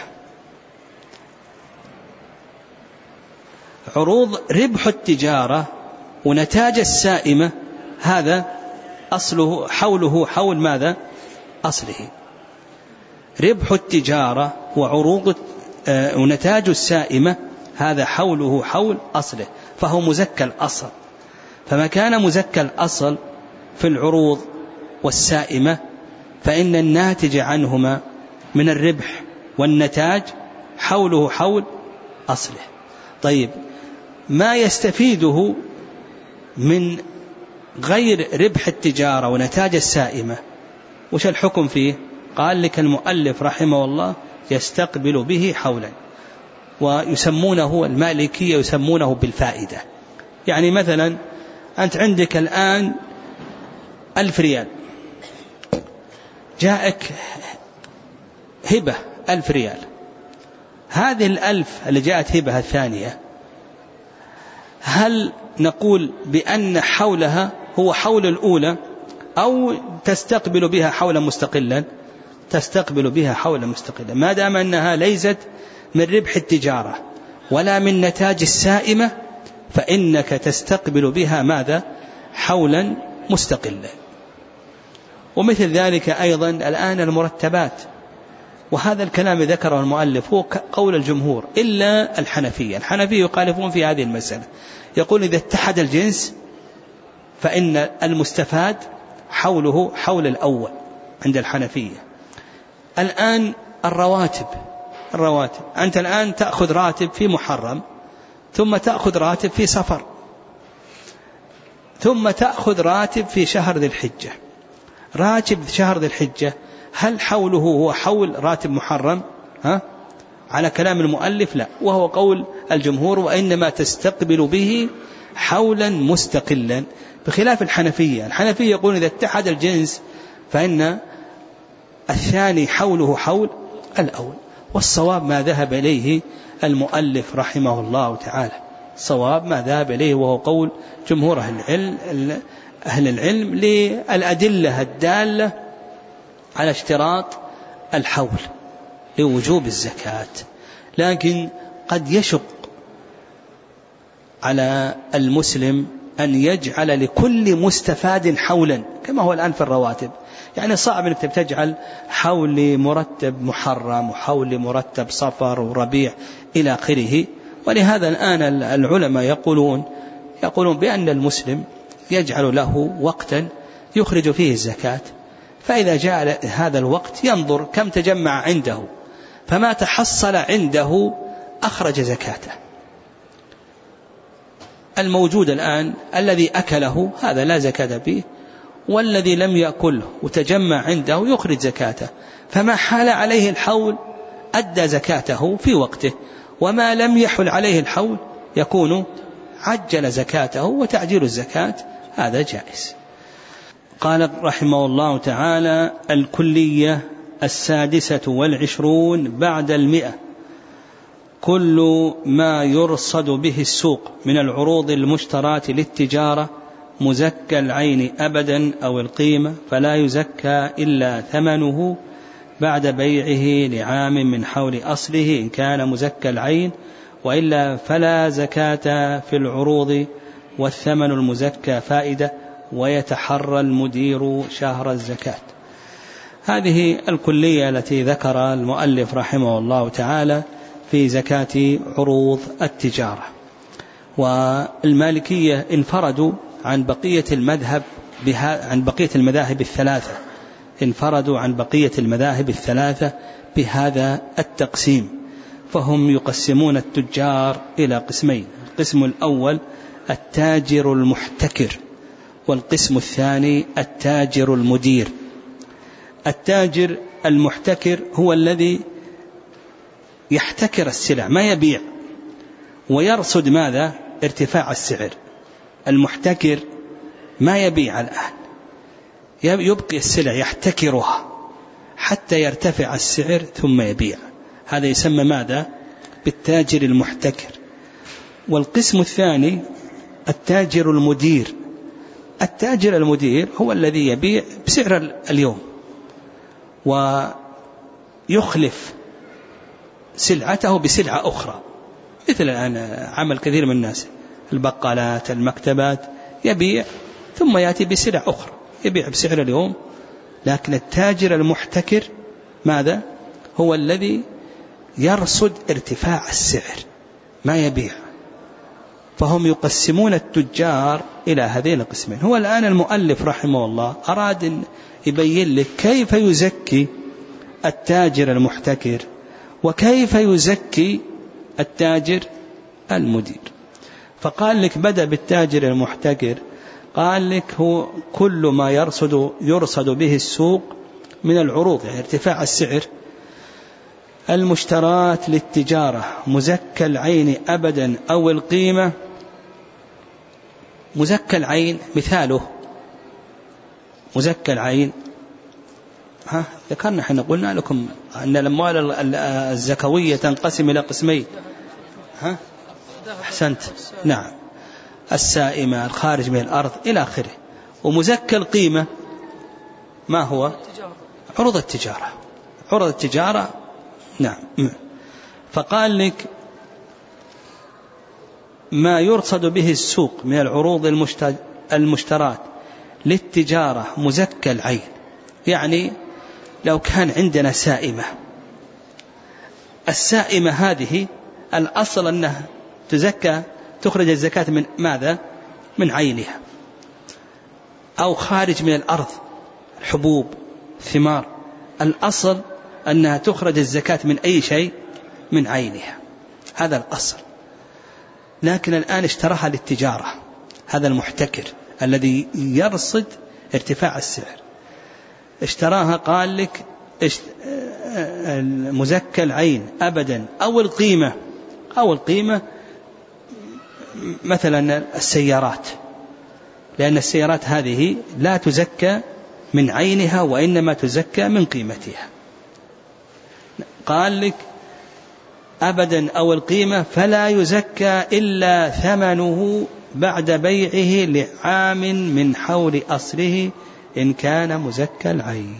عروض ربح التجارة ونتاج السائمة هذا أصله حوله حول ماذا؟ أصله. ربح التجارة وعروض ونتاج السائمة هذا حوله حول أصله، فهو مزكى الأصل. فما كان مزكى الأصل في العروض والسائمة فإن الناتج عنهما من الربح والنتاج حوله حول أصله. طيب، ما يستفيده من غير ربح التجارة ونتاج السائمة وش الحكم فيه؟ قال لك المؤلف رحمه الله يستقبل به حولا، ويسمونه المالكية يسمونه بالفائدة. يعني مثلا أنت عندك الآن ألف ريال، جاءك هبة ألف ريال، هذه الألف اللي جاءت هبة الثانية هل نقول بأن حولها هو حول الأولى أو تستقبل بها حولا مستقلا؟ تستقبل بها حولا مستقلا، ما دام أنها ليست من ربح التجارة ولا من نتاج السائمة فإنك تستقبل بها ماذا؟ حولا مستقلا. ومثل ذلك أيضا الآن المرتبات، وهذا الكلام ذكره المؤلف هو قول الجمهور إلا الحنفية. الحنفية يخالفون في هذه المسألة، يقول إذا اتحد الجنس فإن المستفاد حوله حول الأول عند الحنفية. الآن الرواتب الرواتب أنت الآن تأخذ راتب في محرم، ثم تأخذ راتب في صفر، ثم تأخذ راتب في شهر ذي الحجة. راتب شهر ذي الحجة هل حوله هو حول راتب محرم؟ ها؟ على كلام المؤلف لا، وهو قول الجمهور، وإنما تستقبل به حولا مستقلا، بخلاف الحنفية. الحنفية يقول إذا اتحد الجنس فإن الثاني حوله حول الأول. والصواب ما ذهب إليه المؤلف رحمه الله تعالى، صواب ما ذهب إليه وهو قول جمهور أهل العلم, أهل العلم للأدلة الدالة على اشتراط الحول لوجوب الزكاة. لكن قد يشق على المسلم أن يجعل لكل مستفاد حولا كما هو الآن في الرواتب. يعني صعب أنك تجعل حول مرتب محرم وحول مرتب صفر وربيع إلى آخره. ولهذا الآن العلماء يقولون يقولون بأن المسلم يجعل له وقتا يخرج فيه الزكاة، فإذا جاء هذا الوقت ينظر كم تجمع عنده، فما تحصل عنده أخرج زكاته. الموجود الآن الذي أكله هذا لا زكاة فيه، والذي لم يأكله وتجمع عنده يخرج زكاته. فما حال عليه الحول أدى زكاته في وقته، وما لم يحل عليه الحول يكون عجل زكاته، وتعجيل الزكاة هذا جائز. قال رحمه الله تعالى: الكلية السادسة والعشرون بعد المئة: كل ما يرصد به السوق من العروض المشتراة للتجارة مزكى العين أبدا أو القيمة، فلا يزكى إلا ثمنه بعد بيعه لعام من حول أصله إن كان مزكى العين، وإلا فلا زكاة في العروض، والثمن المزكى فائدة، ويتحرى المدير شهر الزكاة. هذه الكلية التي ذكر المؤلف رحمه الله تعالى في زكاة عروض التجارة. والمالكية انفردوا عن بقية المذهب بها عن بقية المذاهب الثلاثة انفردوا عن بقية المذاهب الثلاثة بهذا التقسيم، فهم يقسمون التجار إلى قسمين: القسم الأول التاجر المحتكر، والقسم الثاني التاجر المدير. التاجر المحتكر هو الذي يحتكر السلع، ما يبيع، ويرصد ماذا؟ ارتفاع السعر. المحتكر ما يبيع الآن، يبقي السلع يحتكرها حتى يرتفع السعر ثم يبيع. هذا يسمى ماذا؟ بالتاجر المحتكر. والقسم الثاني التاجر المدير. التاجر المدير هو الذي يبيع بسعر اليوم ويخلف سلعته بسلعة أخرى، مثل الآن عمل كثير من الناس، البقالات، المكتبات، يبيع ثم يأتي بسلع أخرى، يبيع بسعر اليوم. لكن التاجر المحتكر ماذا؟ هو الذي يرصد ارتفاع السعر، ما يبيع. فهم يقسمون التجار إلى هذين القسمين. هو الآن المؤلف رحمه الله أراد أن يبين لك كيف يزكي التاجر المحتكر وكيف يزكي التاجر المدير. فقال لك بدأ بالتاجر المحتكر، قال لك هو كل ما يرصد يرصد به السوق من العروض، يعني ارتفاع السعر، المشترات للتجارة، مزكى العين أبدا أو القيمة. مزكى العين مثاله، مزكى العين ها ذكرنا احنا قلنا لكم أن الأموال الزكوية تنقسم إلى قسمين. ها أحسنت، نعم، السائمة، الخارج من الأرض إلى آخره. ومزكى القيمة ما هو؟ عروض التجارة، عروض التجارة، نعم. فقال لك ما يرصد به السوق من العروض المشترات للتجارة مزكى العين. يعني لو كان عندنا سائمة، السائمة هذه الأصل أنها تزكى، تخرج الزكاة من ماذا؟ من عينها. أو خارج من الأرض، الحبوب، ثمار، الأصل أنها تخرج الزكاة من أي شيء؟ من عينها، هذا الأصل. لكن الآن اشتراها للتجارة، هذا المحتكر الذي يرصد ارتفاع السعر اشتراها، قال لك مزكى العين أبدا أو القيمة. أو القيمة مثلا السيارات، لأن السيارات هذه لا تزكى من عينها وإنما تزكى من قيمتها. قال لك أبدا أو القيمة فلا يزكى إلا ثمنه بعد بيعه لعام من حول أصله إن كان مزكى العين.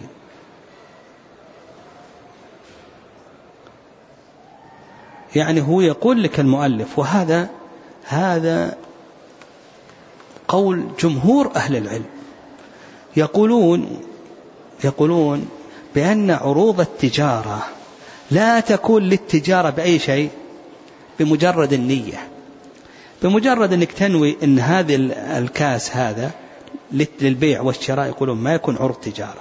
يعني هو يقول لك المؤلف، وهذا هذا قول جمهور أهل العلم، يقولون يقولون بأن عروض التجارة لا تكون للتجارة بأي شيء، بمجرد النية، بمجرد أنك تنوي أن هذا الكاس هذا للبيع والشراء، يقولون ما يكون عرض تجارة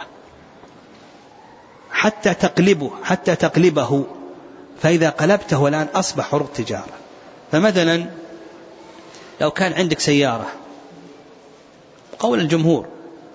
حتى تقلبه حتى تقلبه فإذا قلبته الآن أصبح عرض تجارة. فمثلا لو كان عندك سيارة، قول الجمهور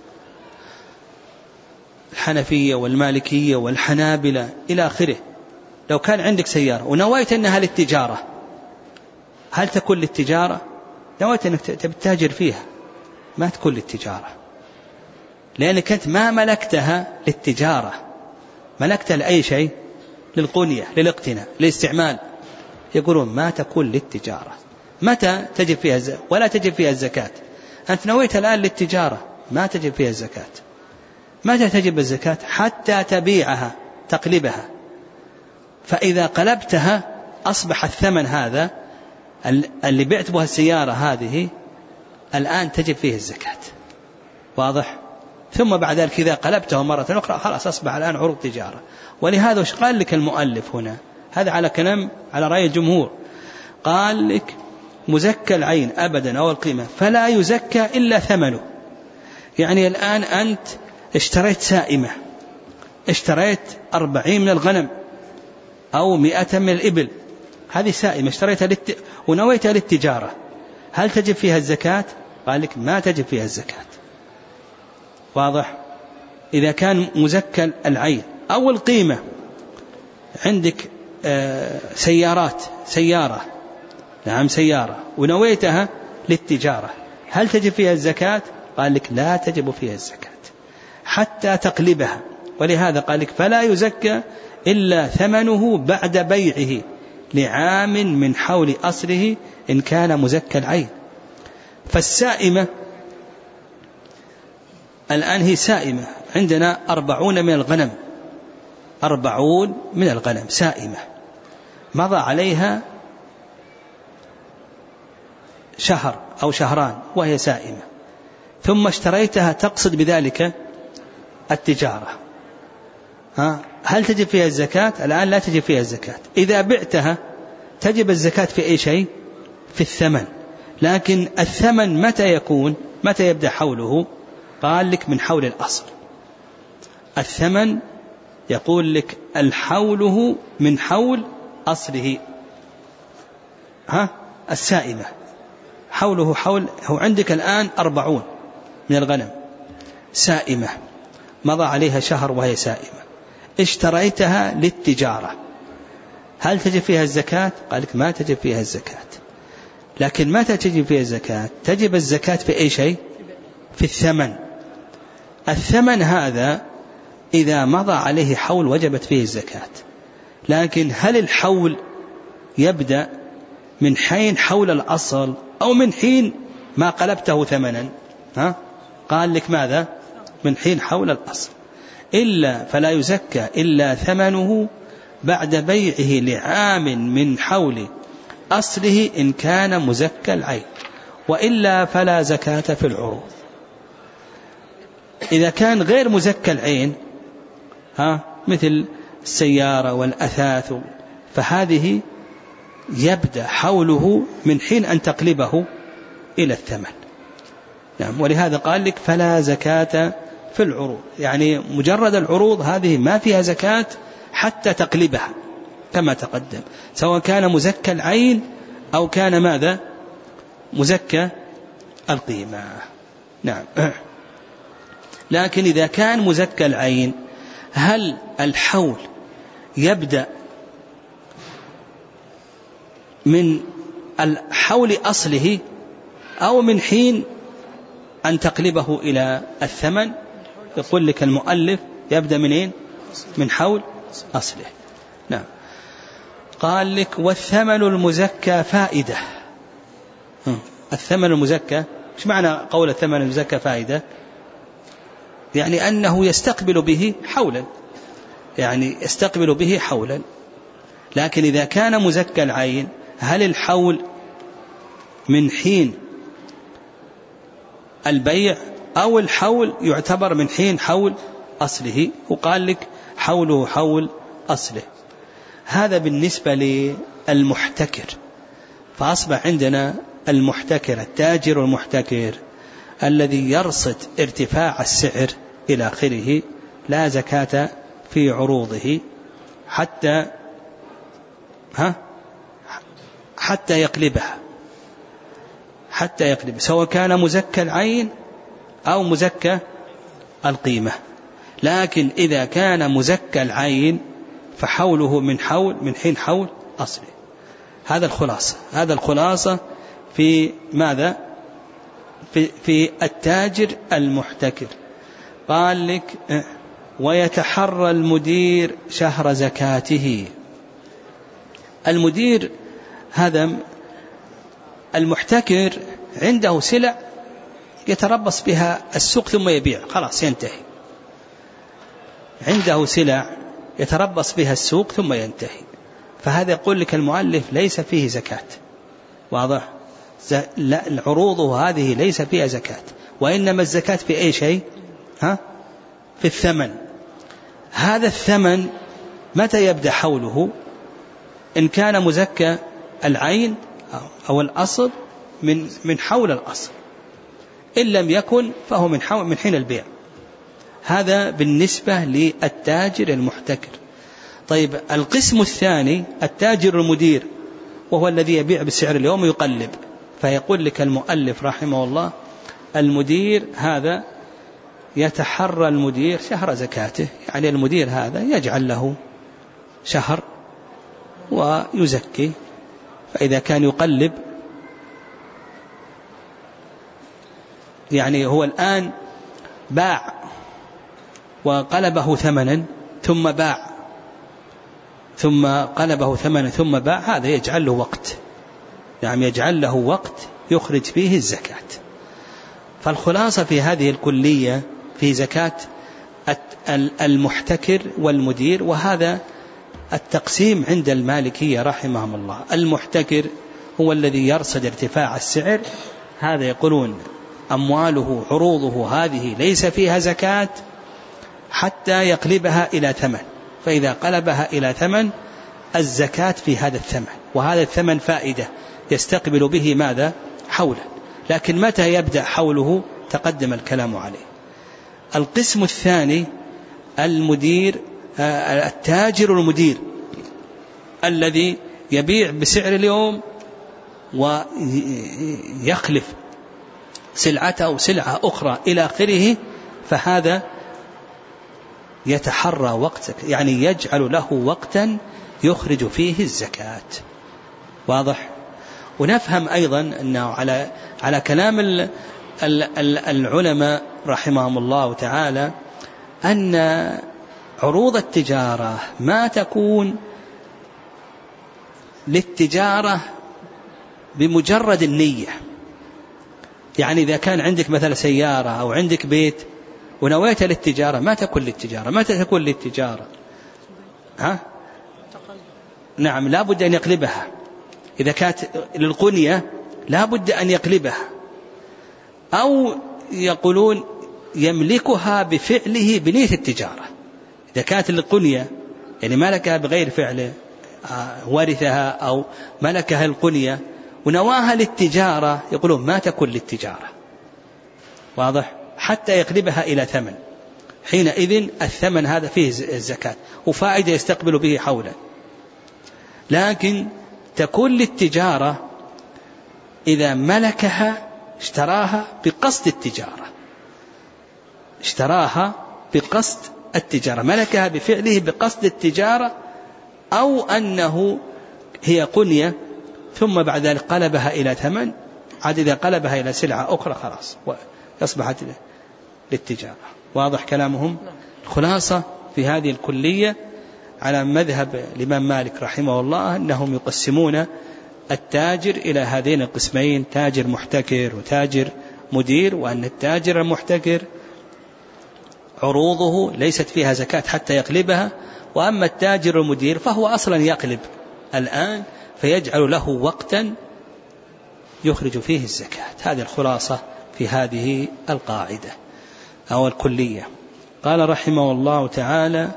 الحنفية والمالكية والحنابلة إلى آخره، لو كان عندك سيارة ونويت أنها للتجارة، هل تكون للتجارة؟ نويت أنك تتاجر فيها، ما تكون للتجارة، لأنك أنت ما ملكتها للتجارة، ملكتها لأي شيء، للقنية، للاقتناء، للاستعمال. يقولون ما تكون للتجارة. متى تجب فيها الزكاة؟ ولا تجب فيها الزكاة. أنت نويت الآن للتجارة، ما تجب فيها الزكاة. متى تجب الزكاة؟ حتى تبيعها، تقلبها، فإذا قلبتها أصبح الثمن هذا اللي بعت بها السيارة هذه الآن تجب فيه الزكاة. واضح؟ ثم بعد ذلك إذا قلبته مرة أخرى خلاص أصبح الآن عروض تجارة. ولهذا وش قال لك المؤلف هنا؟ هذا على كلام على رأي الجمهور. قال لك مزكى العين أبدا أو القيمة فلا يزكى إلا ثمنه. يعني الآن أنت اشتريت سائمة، اشتريت أربعين من الغنم أو مئة من الإبل، هذه سائمة اشتريتها للت... ونويتها للتجارة، هل تجب فيها الزكاة؟ قال لك ما تجب فيها الزكاة. واضح؟ إذا كان مزكى العين أو القيمة، عندك سيارات، سيارة، نعم سيارة، ونويتها للتجارة، هل تجب فيها الزكاة؟ قال لك لا تجب فيها الزكاة حتى تقلبها. ولهذا قال لك فلا يزكى إلا ثمنه بعد بيعه لعام من حول أصله إن كان مزكى العين. فالسائمة الآن هي سائمة، عندنا أربعون من الغنم، أربعون من الغنم سائمة مضى عليها شهر أو شهران وهي سائمة، ثم اشتريتها تقصد بذلك التجارة، ها هل تجب فيها الزكاة؟ الآن لا تجب فيها الزكاة. إذا بعتها تجب الزكاة في أي شيء؟ في الثمن. لكن الثمن متى يكون؟ متى يبدأ حوله؟ قال لك من حول الأصل. الثمن يقول لك الحوله من حول أصله. ها السائمة حوله حول، هو عندك الآن أربعون من الغنم سائمة مضى عليها شهر وهي سائمة، اشتريتها للتجارة، هل تجب فيها الزكاة؟ قال لك ما تجب فيها الزكاة. لكن متى تجب فيها الزكاة؟ تجب الزكاة في أي شيء؟ في الثمن. الثمن هذا إذا مضى عليه حول وجبت فيه الزكاة. لكن هل الحول يبدأ من حين حول الأصل أو من حين ما قلبته ثمنا؟ ها؟ قال لك ماذا؟ من حين حول الأصل. إلا فلا يزكى إلا ثمنه بعد بيعه لعام من حول أصله إن كان مزكى العين، وإلا فلا زكاة في العروض. إذا كان غير مزكى العين، ها مثل السيارة والأثاث، فهذه يبدأ حوله من حين أن تقلبه إلى الثمن. نعم. ولهذا قال لك فلا زكاة في العروض، يعني مجرد العروض هذه ما فيها زكاة حتى تقلبها كما تقدم، سواء كان مزكى العين أو كان ماذا؟ مزكى القيمة. نعم. لكن إذا كان مزكى العين هل الحول يبدأ من الحول أصله أو من حين أن تقلبه إلى الثمن؟ يقول لك المؤلف يبدأ منين؟ من حول أصله. نعم. قال لك والثمن المزكى فائدة. الثمن المزكى إيش معنى قول الثمن المزكى فائدة؟ يعني أنه يستقبل به حولا، يعني يستقبل به حولا. لكن إذا كان مزكى العين هل الحول من حين البيع أو الحول يعتبر من حين حول أصله؟ وقال لك حوله حول أصله. هذا بالنسبة للمحتكر. فأصبح عندنا المحتكر، التاجر المحتكر الذي يرصد ارتفاع السعر إلى آخره لا زكاة في عروضه حتى ها حتى يقلبها، حتى يقلب، سواء كان مزكى العين أو مزكى القيمة. لكن إذا كان مزكى العين فحوله من حول من حين حول أصله. هذا الخلاصة، هذا الخلاصة في ماذا؟ في, في التاجر المحتكر. قال لك ويتحرى المدير شهر زكاته. المدير هذا المحتكر عنده سلع يتربص بها السوق ثم يبيع، خلاص ينتهي. عنده سلع يتربص بها السوق ثم ينتهي، فهذا يقول لك المؤلف ليس فيه زكاة. واضح؟ لا، العروض هذه ليس فيها زكاة، وإنما الزكاة في أي شيء؟ ها؟ في الثمن. هذا الثمن متى يبدأ حوله؟ إن كان مزكى العين أو الأصل من من حول الأصل، إن لم يكن فهو من حول من حين البيع. هذا بالنسبة للتاجر المحتكر. طيب القسم الثاني التاجر المدير، وهو الذي يبيع بالسعر اليوم يقلب. فيقول لك المؤلف رحمه الله المدير هذا يتحرى المدير شهر زكاته، يعني المدير هذا يجعل له شهر ويزكي. فإذا كان يقلب، يعني هو الآن باع وقلبه ثمنا ثم باع ثم قلبه ثمنا ثم باع، هذا يجعل له وقت، نعم يجعل له وقت يخرج فيه الزكاة. فالخلاصة في هذه الكلية في زكاة المحتكر والمدير، وهذا التقسيم عند المالكية رحمهم الله. المحتكر هو الذي يرصد ارتفاع السعر، هذا يقولون أمواله عروضه هذه ليس فيها زكاة حتى يقلبها إلى ثمن، فإذا قلبها إلى ثمن الزكاة في هذا الثمن، وهذا الثمن فائدة يستقبل به ماذا؟ حولا. لكن متى يبدأ حوله تقدم الكلام عليه. القسم الثاني المدير التاجر المدير الذي يبيع بسعر اليوم ويخلف سلعته أو سلعة أخرى إلى آخره، فهذا يتحرى وقت، يعني يجعل له وقتا يخرج فيه الزكاة. واضح؟ ونفهم أيضا أنه على على كلام العلماء رحمهم الله تعالى أن عروض التجارة ما تكون للتجارة بمجرد النية. يعني إذا كان عندك مثلا سيارة أو عندك بيت ونويت للتجارة ما تكون للتجارة. متى تكون للتجارة؟ ها؟ نعم لا بد أن يقلبها. إذا كانت للقنية لا بد أن يقلبها، أو يقولون يملكها بفعله بنية التجارة. إذا كانت للقنية يعني ملكها بغير فعله، ورثها أو ملكها القنية ونواها للتجارة، يقولون ما تكون للتجارة. واضح؟ حتى يقلبها إلى ثمن، حينئذ الثمن هذا فيه الزكاة وفائدة يستقبل به حولا. لكن تكون للتجارة إذا ملكها اشتراها بقصد التجارة، اشتراها بقصد التجارة، ملكها بفعله بقصد التجارة، أو أنه هي قنية ثم بعد ذلك قلبها إلى ثمن، عاد إذا قلبها إلى سلعة أخرى خلاص أصبحت للتجارة. واضح كلامهم؟ الخلاصة في هذه الكلية على مذهب الإمام مالك رحمه الله أنهم يقسمون التاجر إلى هذين القسمين، تاجر محتكر وتاجر مدير، وأن التاجر المحتكر عروضه ليست فيها زكاة حتى يقلبها، وأما التاجر المدير فهو أصلا يقلب الآن فيجعل له وقتا يخرج فيه الزكاة. هذه الخلاصة في هذه القاعدة أو الكلية. قال رحمه الله تعالى: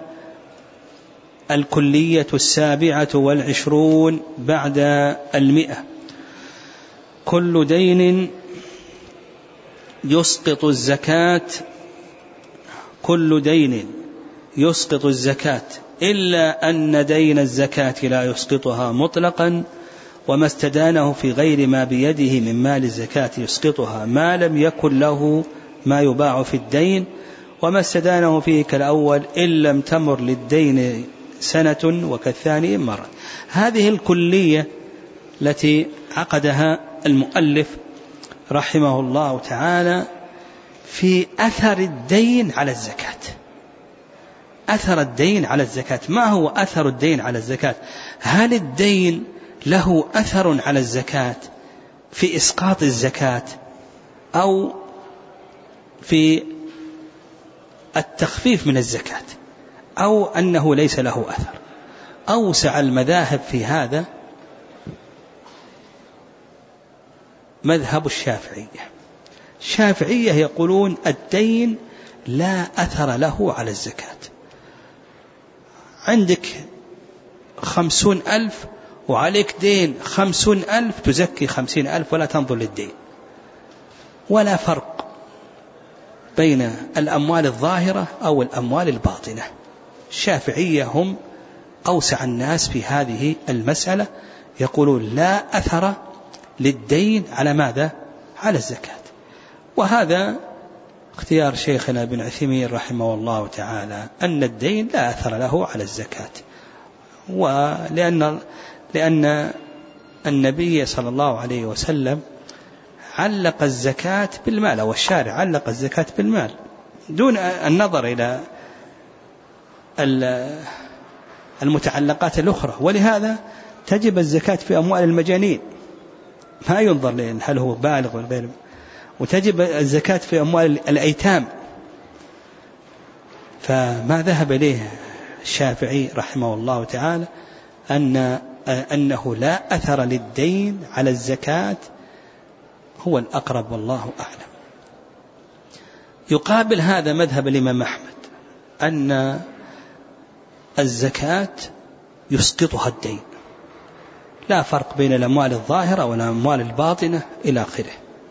الكلية السابعة والعشرون بعد المئة: كل دين يسقط الزكاة كل دين يسقط الزكاة إلا أن دين الزكاة لا يسقطها مطلقا، وما استدانه في غير ما بيده من مال الزكاة يسقطها ما لم يكن له ما يباع في الدين، وما استدانه فيه كالأول إن لم تمر للدين سنة وكالثاني مرة. هذه الكلية التي عقدها المؤلف رحمه الله تعالى في أثر الدين على الزكاة. أثر الدين على الزكاة، ما هو أثر الدين على الزكاة؟ هل الدين له أثر على الزكاة في إسقاط الزكاة أو في التخفيف من الزكاة، أو أنه ليس له أثر؟ أوسع المذاهب في هذا مذهب الشافعية. الشافعية يقولون الدين لا أثر له على الزكاة. عندك خمسون ألف وعليك دين خمسون ألف، تزكي خمسين ألف ولا تنظر للدين، ولا فرق بين الأموال الظاهرة أو الأموال الباطنة. الشافعية هم أوسع الناس في هذه المسألة، يقولون لا أثر للدين على ماذا؟ على الزكاة. وهذا اختيار شيخنا ابن عثيمين رحمه الله تعالى، أن الدين لا أثر له على الزكاة، ولأن لأن النبي صلى الله عليه وسلم علق الزكاة بالمال، أو الشارع علق الزكاة بالمال دون النظر إلى المتعلقات الأخرى. ولهذا تجب الزكاة في أموال المجانين، ما ينظر لأن هل هو بالغ ولا غير، وتجب الزكاة في أموال الأيتام. فما ذهب إليه الشافعي رحمه الله تعالى أن أنه لا أثر للدين على الزكاة هو الأقرب والله أعلم. يقابل هذا مذهب الإمام أحمد أن الزكاة يسقطها الدين، لا فرق بين الأموال الظاهرة والأموال الباطنة إلى آخره.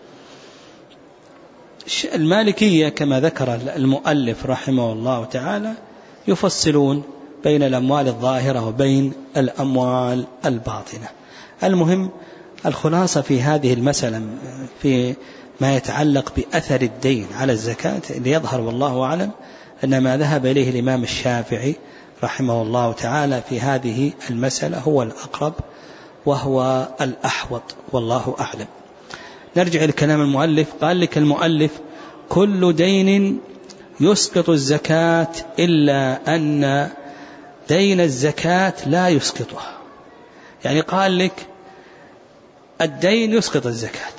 المالكية كما ذكر المؤلف رحمه الله تعالى يفصلون بين الأموال الظاهرة وبين الأموال الباطنة. المهم الخلاصة في هذه المسألة في ما يتعلق بأثر الدين على الزكاة ليظهر والله أعلم أن ما ذهب إليه الإمام الشافعي رحمه الله تعالى في هذه المسألة هو الأقرب وهو الأحوط والله أعلم. نرجع لكلام المؤلف. قال لك المؤلف: كل دين يسقط الزكاة إلا أن دين الزكاة لا يسقطها. يعني قال لك الدين يسقط الزكاة،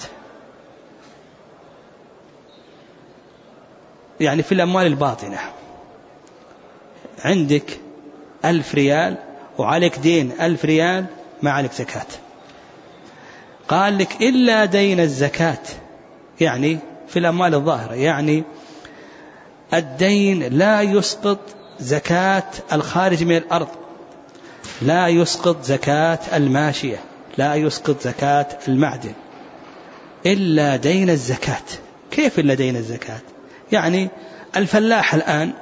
يعني في الأموال الباطنة عندك ألف ريال وعليك دين ألف ريال ما عليك زكاة. قال لك إلا دين الزكاة، يعني في الأموال الظاهرة، يعني الدين لا يسقط زكاة الخارج من الأرض، لا يسقط زكاة الماشية، لا يسقط زكاة المعدن، إلا دين الزكاة. كيف إلا دين الزكاة؟ يعني الفلاح الآن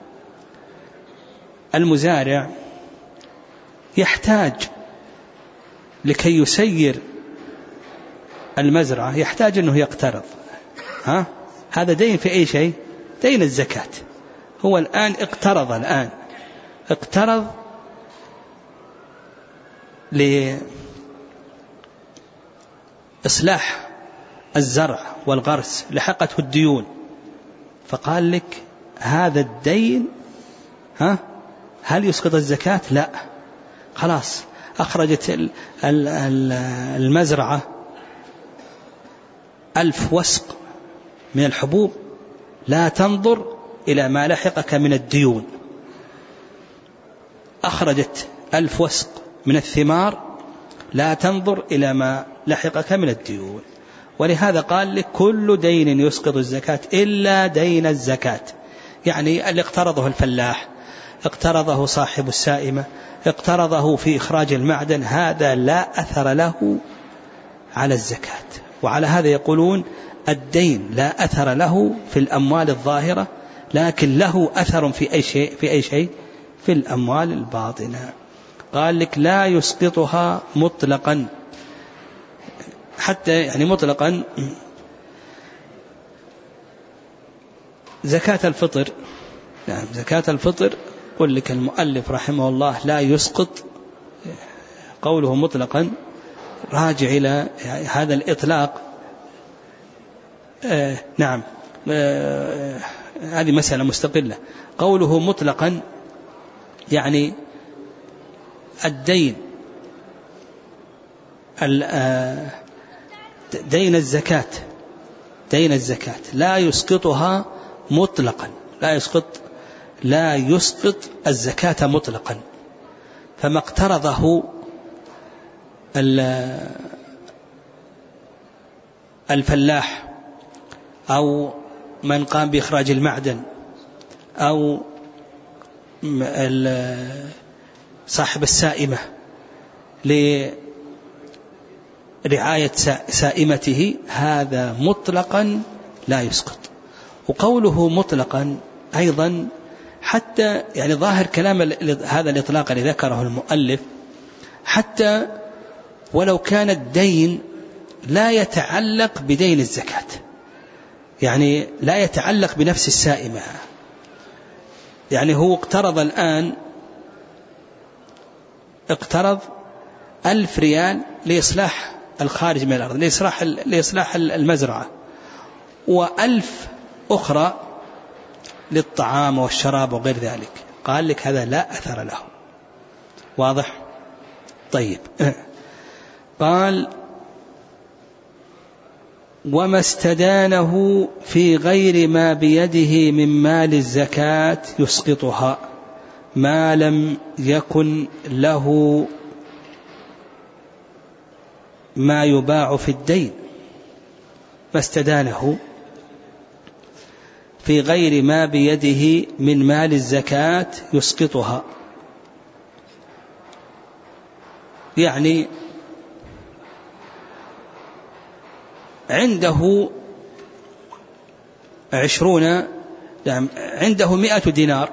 المزارع يحتاج لكي يسير المزرعة يحتاج أنه يقترض، ها؟ هذا دين في أي شيء؟ دين الزكاة. هو الآن اقترض الآن اقترض لإصلاح الزرع والغرس، لحقته الديون، فقال لك هذا الدين ها هل يسقط الزكاة؟ لا. خلاص أخرجت المزرعة ألف وسق من الحبوب، لا تنظر إلى ما لحقك من الديون. أخرجت ألف وسق من الثمار، لا تنظر إلى ما لحقك من الديون. ولهذا قال لك كل دين يسقط الزكاة إلا دين الزكاة، يعني اللي اقترضه الفلاح، اقترضه صاحب السائمة، اقترضه في إخراج المعدن، هذا لا أثر له على الزكاة. وعلى هذا يقولون الدين لا أثر له في الأموال الظاهرة، لكن له أثر في أي شيء في أي شيء في الأموال الباطنة. قال لك لا يسقطها مطلقا، حتى يعني مطلقا زكاة الفطر. نعم زكاة الفطر قل لك المؤلف رحمه الله لا يسقط، قوله مطلقا راجع إلى هذا الإطلاق. آه نعم آه هذه مسألة مستقلة. قوله مطلقا يعني الدين دين الزكاة دين الزكاة لا يسقطها مطلقا، لا يسقط لا يسقط الزكاة مطلقا. فما اقترضه الفلاح أو من قام بإخراج المعدن أو صاحب السائمة لرعاية سائمته، هذا مطلقا لا يسقط. وقوله مطلقا أيضا حتى يعني ظاهر كلام هذا الإطلاق الذي ذكره المؤلف، حتى ولو كان الدين لا يتعلق بدين الزكاة، يعني لا يتعلق بنفس السائمة. يعني هو اقترض الآن اقترض ألف ريال لإصلاح الخارج من الأرض، لإصلاح لإصلاح المزرعة، وألف أخرى للطعام والشراب وغير ذلك. قال لك هذا لا أثر له، واضح؟ طيب. قال وما استدانه في غير ما بيده من مال الزكاة يسقطها ما لم يكن له ما يباع في الدين. ما استدانه في غير ما بيده من مال الزكاة يسقطها، يعني عنده عشرون نعم عنده مئة دينار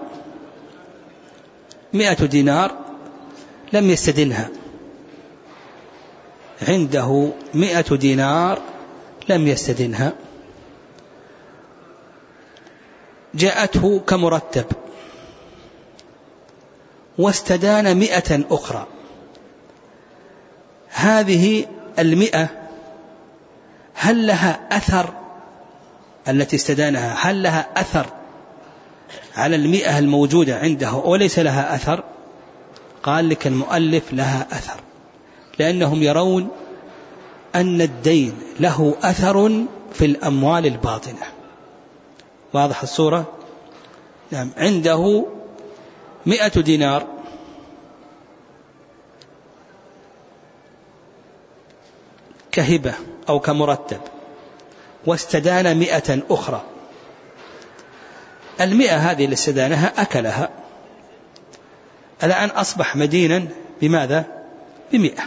مئة دينار لم يستدنها، عنده مئة دينار لم يستدنها، جاءته كمرتب واستدان مئة أخرى. هذه المئة هل لها أثر التي استدانها، هل لها أثر على المئة الموجودة عنده وليس لها أثر؟ قال لك المؤلف لها أثر، لأنهم يرون أن الدين له أثر في الأموال الباطنة. واضح الصورة؟ نعم. عنده مئة دينار كهبة أو كمرتب واستدان مئة أخرى. المئة هذه اللي استدانها أكلها، الآن أصبح مدينا بماذا؟ بمئة.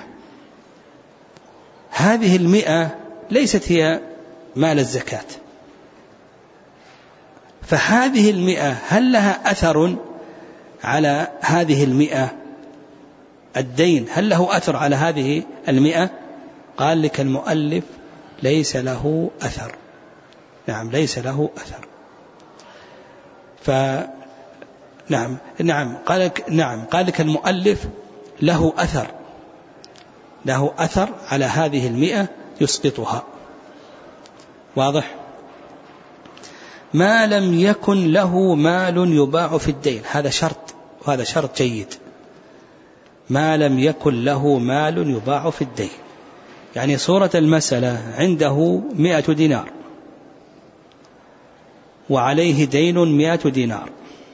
هذه المئة ليست هي مال الزكاة، فهذه المئة هل لها أثر على هذه المئة؟ الدين هل له أثر على هذه المئة؟ قال لك المؤلف ليس له أثر. نعم ليس له أثر. ف نعم نعم قال لك نعم قال لك المؤلف له أثر، له أثر على هذه المئة يسقطها. واضح؟ ما لم يكن له مال يباع في الدين، هذا شرط، وهذا شرط جيد. ما لم يكن له مال يباع في الدين، يعني صورة المسألة عنده مئة دينار وعليه دين مئة دينار.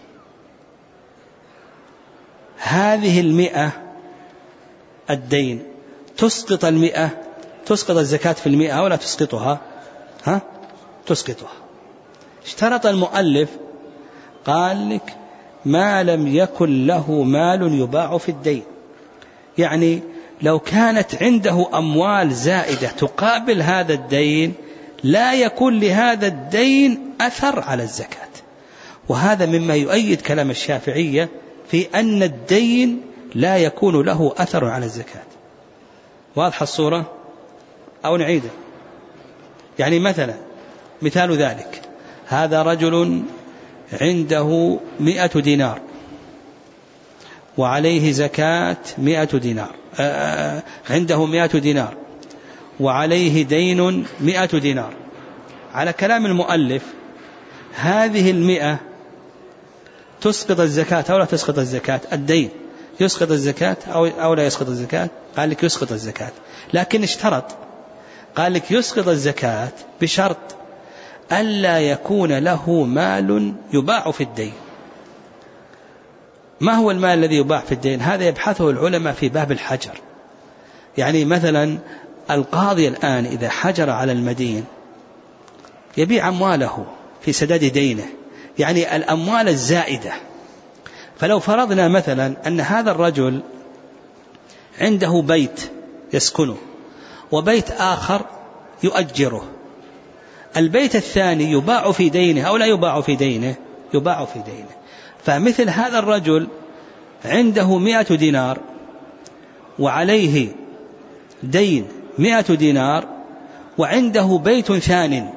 هذه المئة الدين تسقط المئة، تسقط الزكاة في المئة ولا تسقطها؟ ها؟ تسقطها. اشترط المؤلف قال لك ما لم يكن له مال يباع في الدين، يعني لو كانت عنده أموال زائدة تقابل هذا الدين لا يكون لهذا الدين أثر على الزكاة. وهذا مما يؤيد كلام الشافعية في أن الدين لا يكون له أثر على الزكاة. واضح الصورة؟ أو نعيده؟ يعني مثلا مثال ذلك، هذا رجل عنده مئة دينار وعليه زكاة مئة دينار، آه عنده مئة دينار وعليه دين مئة دينار. على كلام المؤلف هذه المئة تسقط الزكاة أو لا تسقط الزكاة؟ الدين يسقط الزكاة أو لا يسقط الزكاة؟ قال لك يسقط الزكاة، لكن اشترط، قال لك يسقط الزكاة بشرط ألا يكون له مال يباع في الدين. ما هو المال الذي يباع في الدين؟ هذا يبحثه العلماء في باب الحجر. يعني مثلا القاضي الآن إذا حجر على المدين يبيع أمواله في سداد دينه، يعني الأموال الزائدة. فلو فرضنا مثلا أن هذا الرجل عنده بيت يسكنه وبيت آخر يؤجره، البيت الثاني يباع في دينه أو لا يباع في دينه؟ يباع في دينه. فمثل هذا الرجل عنده مئة دينار وعليه دين مئة دينار وعنده بيت ثان.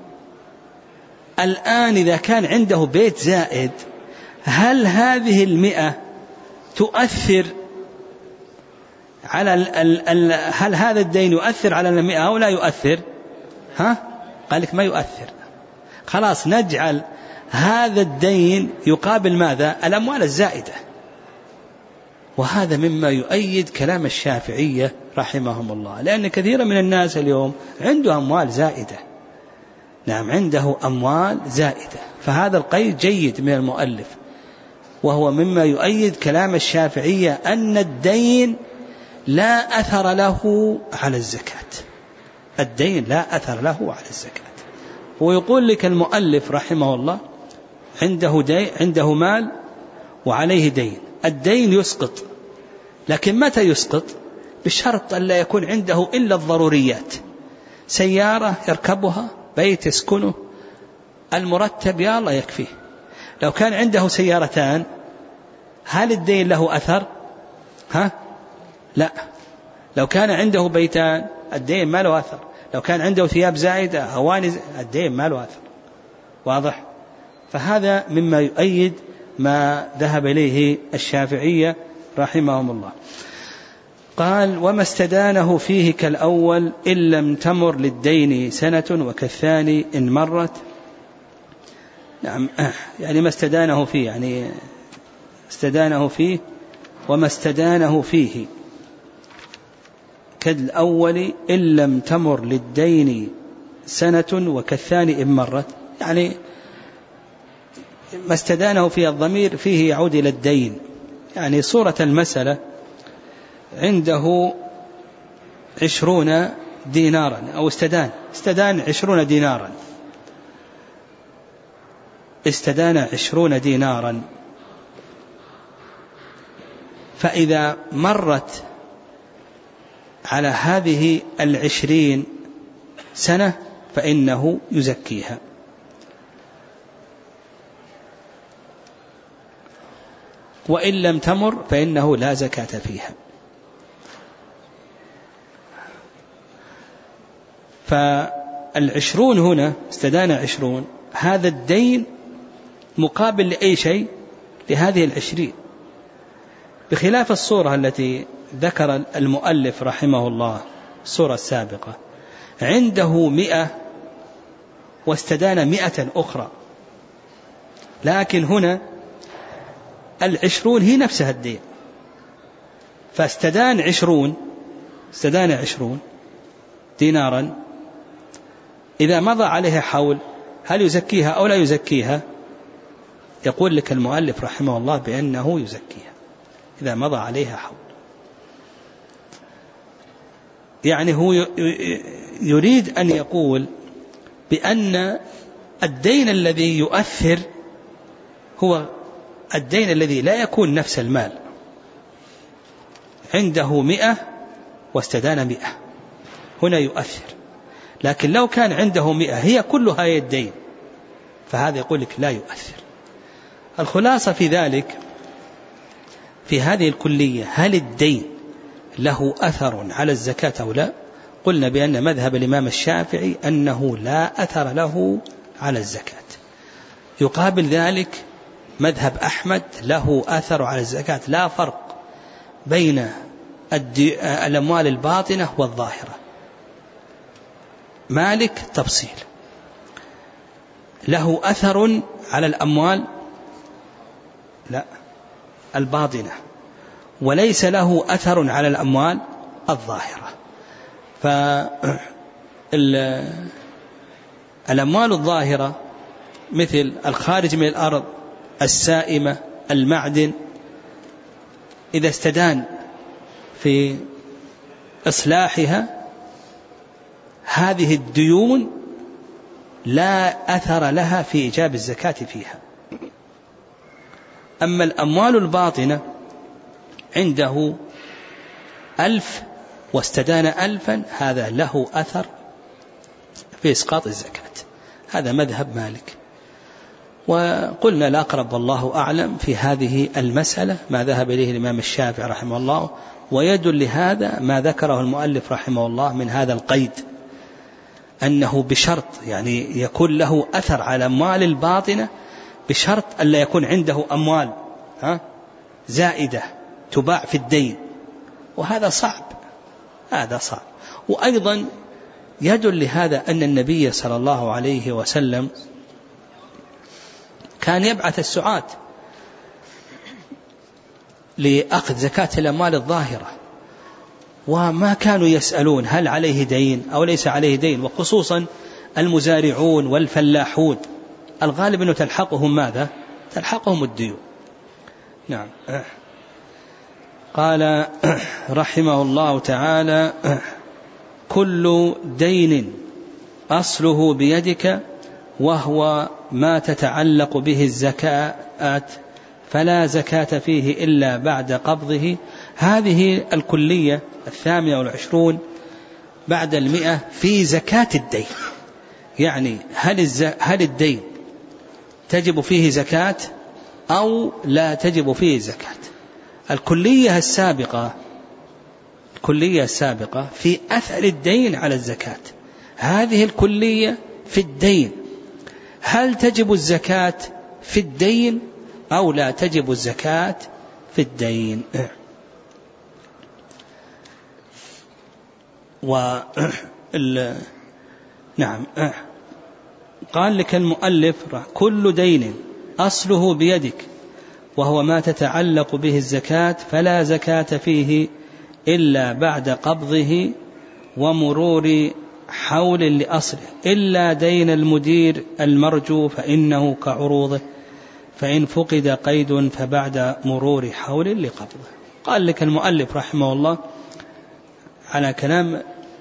الآن إذا كان عنده بيت زائد، هل هذه المئة تؤثر على ال ال هل هذا الدين يؤثر على المئة أو لا يؤثر؟ ها؟ قال لك ما يؤثر. خلاص نجعل هذا الدين يقابل ماذا؟ الأموال الزائدة. وهذا مما يؤيد كلام الشافعية رحمهم الله، لأن كثيرا من الناس اليوم عنده أموال زائدة. نعم، عنده أموال زائدة، فهذا القيد جيد من المؤلف، وهو مما يؤيد كلام الشافعية أن الدين لا أثر له على الزكاة. الدين لا أثر له على الزكاة. ويقول لك المؤلف رحمه الله عنده دين، عنده مال وعليه دين. الدين يسقط، لكن متى يسقط؟ بشرط أن لا يكون عنده إلا الضروريات، سيارة يركبها، بيت يسكنه، المرتب يا الله يكفيه. لو كان عنده سيارتان هل الدين له أثر؟ ها؟ لا. لو كان عنده بيتان الدين ما له أثر. لو كان عنده ثياب زائدة، أواني، الدين ما له أثر. واضح؟ فهذا مما يؤيد ما ذهب إليه الشافعية رحمهم الله. قال: وما استدانه فيه كالأول إن لم تمر للدين سنة وكالثاني إن مرت. نعم، يعني ما استدانه فيه، يعني استدانه فيه وما استدانه فيه كالأول إن لم تمر للدين سنة وكالثاني إن مرت. يعني ما استدانه فيه الضمير فيه يعود إلى الدين. يعني صورة المسألة عنده عشرون دينارا، أو استدان استدان عشرون دينارا استدان عشرون دينارا فإذا مرت على هذه العشرين سنة فإنه يزكيها. وإن لم تمر فإنه لا زكاة فيها. فالعشرون هنا استدان عشرون، هذا الدين مقابل لأي شيء لهذه العشرين، بخلاف الصورة التي ذكر المؤلف رحمه الله، الصورة السابقة عنده مئة واستدان مئة أخرى، لكن هنا العشرون هي نفسها الدين، فاستدان عشرون استدان عشرون دينارا. إذا مضى عليها حول هل يزكيها أو لا يزكيها؟ يقول لك المؤلف رحمه الله بأنه يزكيها إذا مضى عليها حول. يعني هو يريد أن يقول بأن الدين الذي يؤثر هو الدين الذي لا يكون نفس المال. عنده مئة واستدان مئة، هنا يؤثر. لكن لو كان عنده مئة هي كلها هي الدين، فهذا يقول لك لا يؤثر. الخلاصة في ذلك، في هذه الكلية، هل الدين له أثر على الزكاة أو لا؟ قلنا بأن مذهب الإمام الشافعي أنه لا أثر له على الزكاة. يقابل ذلك مذهب أحمد له أثر على الزكاة. لا فرق بين الأموال الباطنة والظاهرة. مالك تفصيل، له أثر على الأموال لا الباطنة، وليس له أثر على الأموال الظاهرة. فالأموال الظاهرة مثل الخارج من الأرض، السائمة، المعدن، إذا استدان في إصلاحها هذه الديون لا أثر لها في إيجاب الزكاة فيها. أما الأموال الباطنة عنده ألف واستدان ألفا، هذا له أثر في إسقاط الزكاة. هذا مذهب مالك. وقلنا الأقرب والله أعلم في هذه المسألة ما ذهب إليه الإمام الشافعي رحمه الله، ويدل لهذا ما ذكره المؤلف رحمه الله من هذا القيد، أنه بشرط يعني يكون له أثر على أموال الباطنة، بشرط أن لا يكون عنده أموال ها زائدة تباع في الدين، وهذا صعب، هذا صعب. وأيضا يدل لهذا أن النبي صلى الله عليه وسلم كان يبعث السعاة لأخذ زكاة الأموال الظاهرة، وما كانوا يسألون هل عليه دين أو ليس عليه دين، وخصوصا المزارعون والفلاحون الغالب أنه تلحقهم ماذا؟ تلحقهم الديون. نعم. قال رحمه الله تعالى: كل دين أصله بيدك وهو ما تتعلق به الزكاة فلا زكاة فيه إلا بعد قبضه. هذه الكلية الثامنة والعشرون بعد المئة في زكاة الدين، يعني هل, الز... هل الدين تجب فيه زكاة أو لا تجب فيه زكاة. الكلية السابقة الكلية السابقة في أثر الدين على الزكاة، هذه الكلية في الدين، هل تجب الزكاة في الدين أو لا تجب الزكاة في الدين. و نعم. قال لك المؤلف: كل دين أصله بيدك وهو ما تتعلق به الزكاة فلا زكاة فيه إلا بعد قبضه ومرور حول لأصله، إلا دين المدير المرجو فإنه كعروضه، فإن فقد قيد فبعد مرور حول لقبضه. قال لك المؤلف رحمه الله على كلام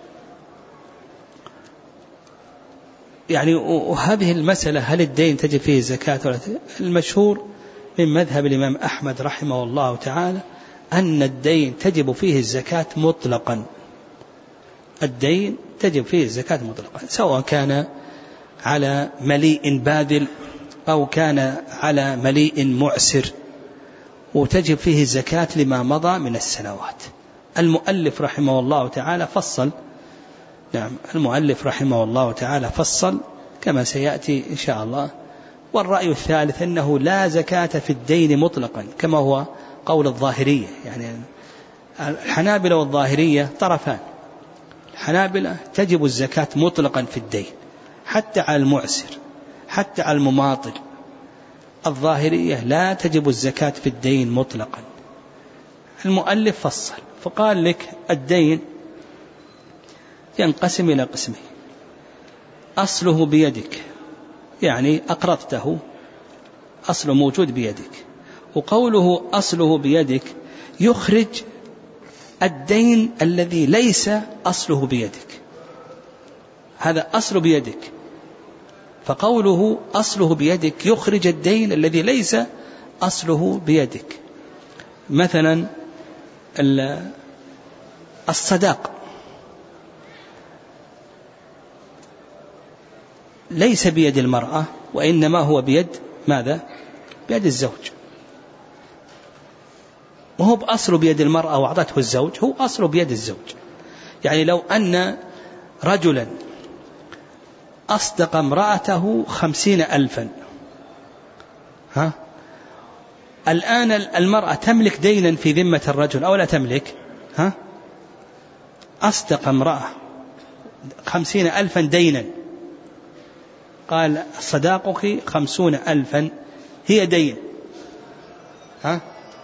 يعني، وهذه المسألة هل الدين تجب فيه الزكاة ولا تجب؟ المشهور من مذهب الإمام أحمد رحمه الله تعالى أن الدين تجب فيه الزكاة مطلقا، الدين تجب فيه الزكاة مطلقا، سواء كان على مليء باذل أو كان على مليء معسر، وتجب فيه الزكاة لما مضى من السنوات. المؤلف رحمه الله تعالى فصل، نعم المؤلف رحمه الله تعالى فصل كما سيأتي إن شاء الله. والرأي الثالث أنه لا زكاة في الدين مطلقا كما هو قول الظاهرية، يعني الحنابلة والظاهرية طرفان، الحنابلة تجب الزكاة مطلقا في الدين حتى على المعسر حتى على المماطل، الظاهرية لا تجب الزكاة في الدين مطلقا. المؤلف فصل فقال لك الدين ينقسم إلى قسمين: أصله بيدك، يعني أقرضته أصله موجود بيدك، وقوله أصله بيدك يخرج الدين الذي ليس أصله بيدك، هذا أصله بيدك، فقوله أصله بيدك يخرج الدين الذي ليس أصله بيدك. مثلا الصداق ليس بيد المرأة وإنما هو بيد ماذا؟ بيد الزوج، وهو بأصله بيد المرأة وأعطته الزوج، هو أصله بيد الزوج. يعني لو أن رجلا أصدق امرأته خمسين ألفا، ها الآن المرأة تملك دينا في ذمة الرجل أو لا تملك؟ ها أصدق امرأة خمسين ألفا دينا، قال صداقك خمسون ألفا هي دين، ها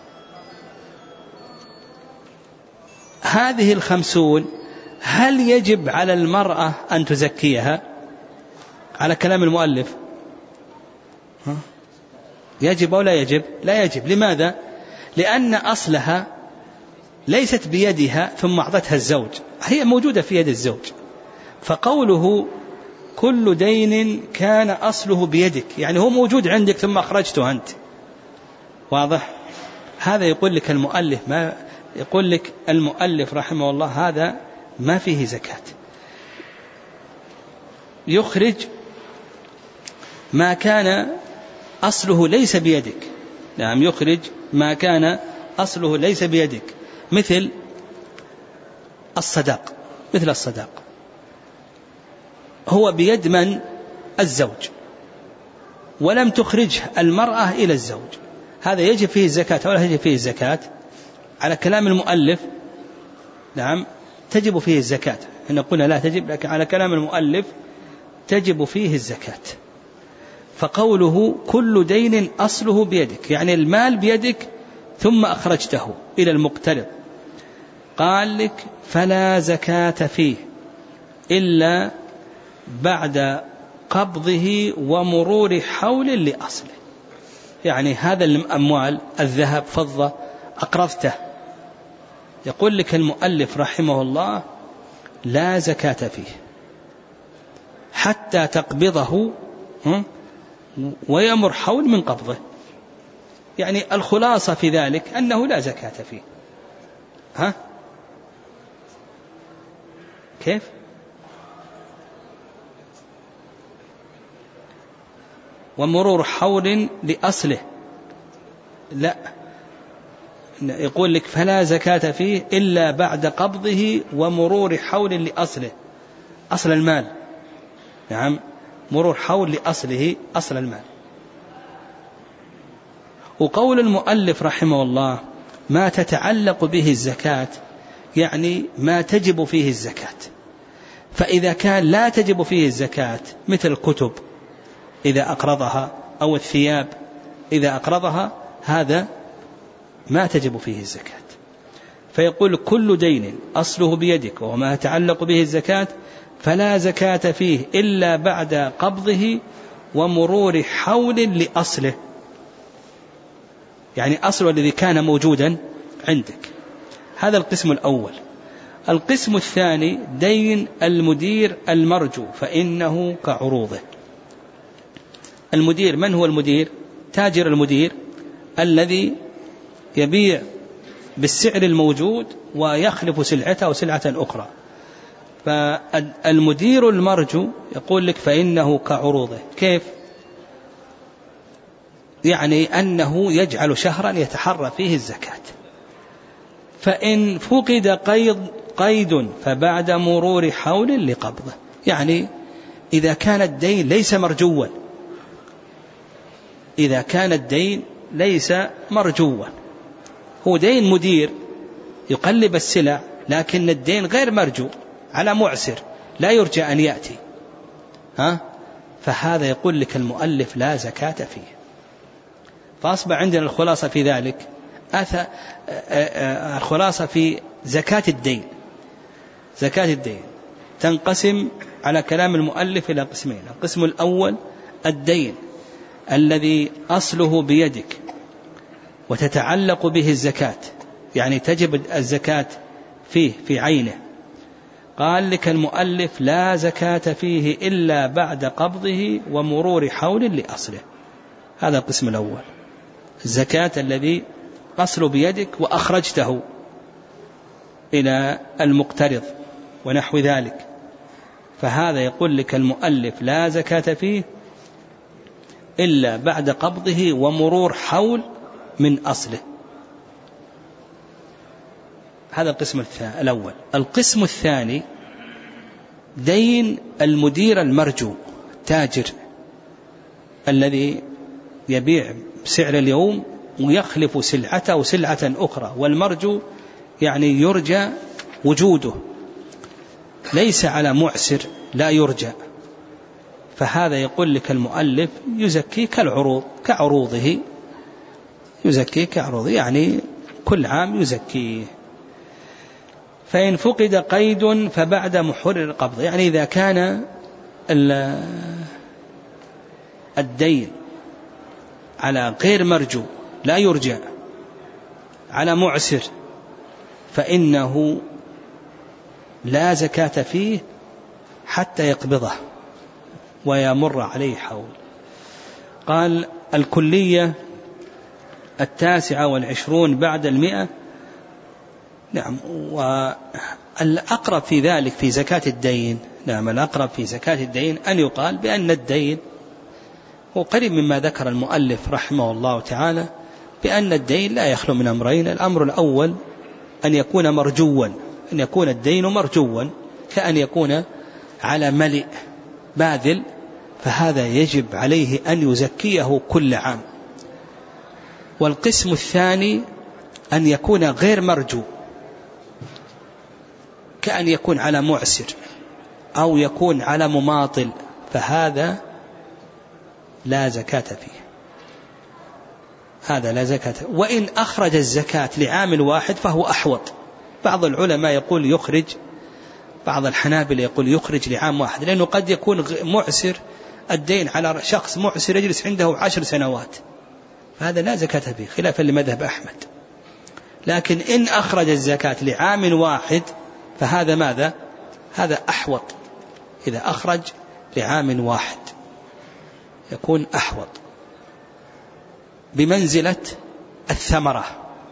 هذه الخمسون هل يجب على المرأة أن تزكيها على كلام المؤلف؟ ها؟ يجب أو لا يجب؟ لا يجب. لماذا؟ لأن أصلها ليست بيدها ثم أعطتها الزوج، هي موجودة في يد الزوج. فقوله كل دين كان أصله بيدك يعني هو موجود عندك ثم أخرجته أنت، واضح؟ هذا يقول لك المؤلف ما يقول لك المؤلف رحمه الله هذا ما فيه زكاة، يخرج ما كان أصله ليس بيدك. نعم يخرج ما كان أصله ليس بيدك، مثل الصداق، مثل الصداق هو بيد من؟ الزوج، ولم تخرجه المرأة إلى الزوج، هذا يجب فيه الزكاة ولا يجب فيه الزكاة؟ على كلام المؤلف نعم تجب فيه الزكاة، إن قلنا لا تجب، لكن على كلام المؤلف تجب فيه الزكاة. فقوله كل دين أصله بيدك يعني المال بيدك ثم أخرجته إلى المقترض، قال لك فلا زكاة فيه إلا بعد قبضه ومرور حول لأصله. يعني هذا الأموال الذهب فضة أقرضته، يقول لك المؤلف رحمه الله لا زكاة فيه حتى تقبضه ويمر حول من قبضه. يعني الخلاصة في ذلك أنه لا زكاة فيه. ها كيف؟ ومرور حول لأصله، لا، يقول لك فلا زكاة فيه إلا بعد قبضه ومرور حول لأصله، أصل المال. نعم، مرور حول لأصله، أصل المال. وقول المؤلف رحمه الله ما تتعلق به الزكاة، يعني ما تجب فيه الزكاة. فإذا كان لا تجب فيه الزكاة مثل الكتب إذا أقرضها أو الثياب إذا أقرضها، هذا ما تجب فيه الزكاة. فيقول كل دين أصله بيدك وما يتعلق به الزكاة فلا زكاة فيه إلا بعد قبضه ومرور حول لأصله، يعني أصله الذي كان موجودا عندك. هذا القسم الأول. القسم الثاني دين المدير المرجو فإنه كعروضه. المدير، من هو المدير؟ تاجر المدير الذي يبيع بالسعر الموجود ويخلف سلعته أو سلعة أخرى. فالمدير المرجو يقول لك فإنه كعروضه. كيف؟ يعني أنه يجعل شهرا يتحرى فيه الزكاة، فإن فقد قيد, قيد فبعد مرور حول لقبضه. يعني إذا كان الدين ليس مرجوا، إذا كان الدين ليس مرجوا، هو دين مدير يقلب السلع لكن الدين غير مرجو على معسر لا يرجى أن يأتي، ها؟ فهذا يقول لك المؤلف لا زكاة فيه. فأصبح عندنا الخلاصة في ذلك، الخلاصة في زكاة الدين. زكاة الدين تنقسم على كلام المؤلف إلى قسمين. القسم الأول الدين الذي أصله بيدك وتتعلق به الزكاة، يعني تجب الزكاة فيه في عينه. قال لك المؤلف لا زكاة فيه إلا بعد قبضه ومرور حول لأصله. هذا القسم الأول، الزكاة الذي أصله بيدك وأخرجته إلى المقترض ونحو ذلك، فهذا يقول لك المؤلف لا زكاة فيه إلا بعد قبضه ومرور حول من أصله. هذا القسم الأول. القسم الثاني دين المدير المرجو، تاجر الذي يبيع بسعر اليوم ويخلف سلعته وسلعة أخرى، والمرجو يعني يرجى وجوده ليس على معسر لا يرجى. فهذا يقول لك المؤلف يزكي كالعروض، كعروضه، يزكي كعروضه، يعني كل عام يزكيه. فإن فقد قيد فبعد محرر القبض، يعني إذا كان الدين على غير مرجو لا يرجى على معسر فإنه لا زكاة فيه حتى يقبضه ويمر عليه حول. قال الكلية التاسعة والعشرون بعد المئة. نعم، والأقرب في ذلك في زكاة الدين، نعم الأقرب في زكاة الدين أن يقال بأن الدين هو قريب مما ذكر المؤلف رحمه الله تعالى، بأن الدين لا يخلو من أمرين. الأمر الأول أن يكون مرجوا، أن يكون الدين مرجوا، كأن يكون على ملئ باذل، فهذا يجب عليه أن يزكيه كل عام. والقسم الثاني أن يكون غير مرجو، كأن يكون على معسر أو يكون على مماطل، فهذا لا زكاة فيه. هذا لا زكاة. وإن أخرج الزكاة لعام واحد فهو أحوط. بعض العلماء يقول يخرج، بعض الحنابلة يقول يخرج لعام واحد، لأنه قد يكون معسر الدين على شخص معسر يجلس عنده عشر سنوات، فهذا لا زكاة فيه خلافا لمذهب أحمد. لكن إن أخرج الزكاة لعام واحد فهذا ماذا؟ هذا أحوط. إذا أخرج لعام واحد يكون أحوط، بمنزلة الثمرة.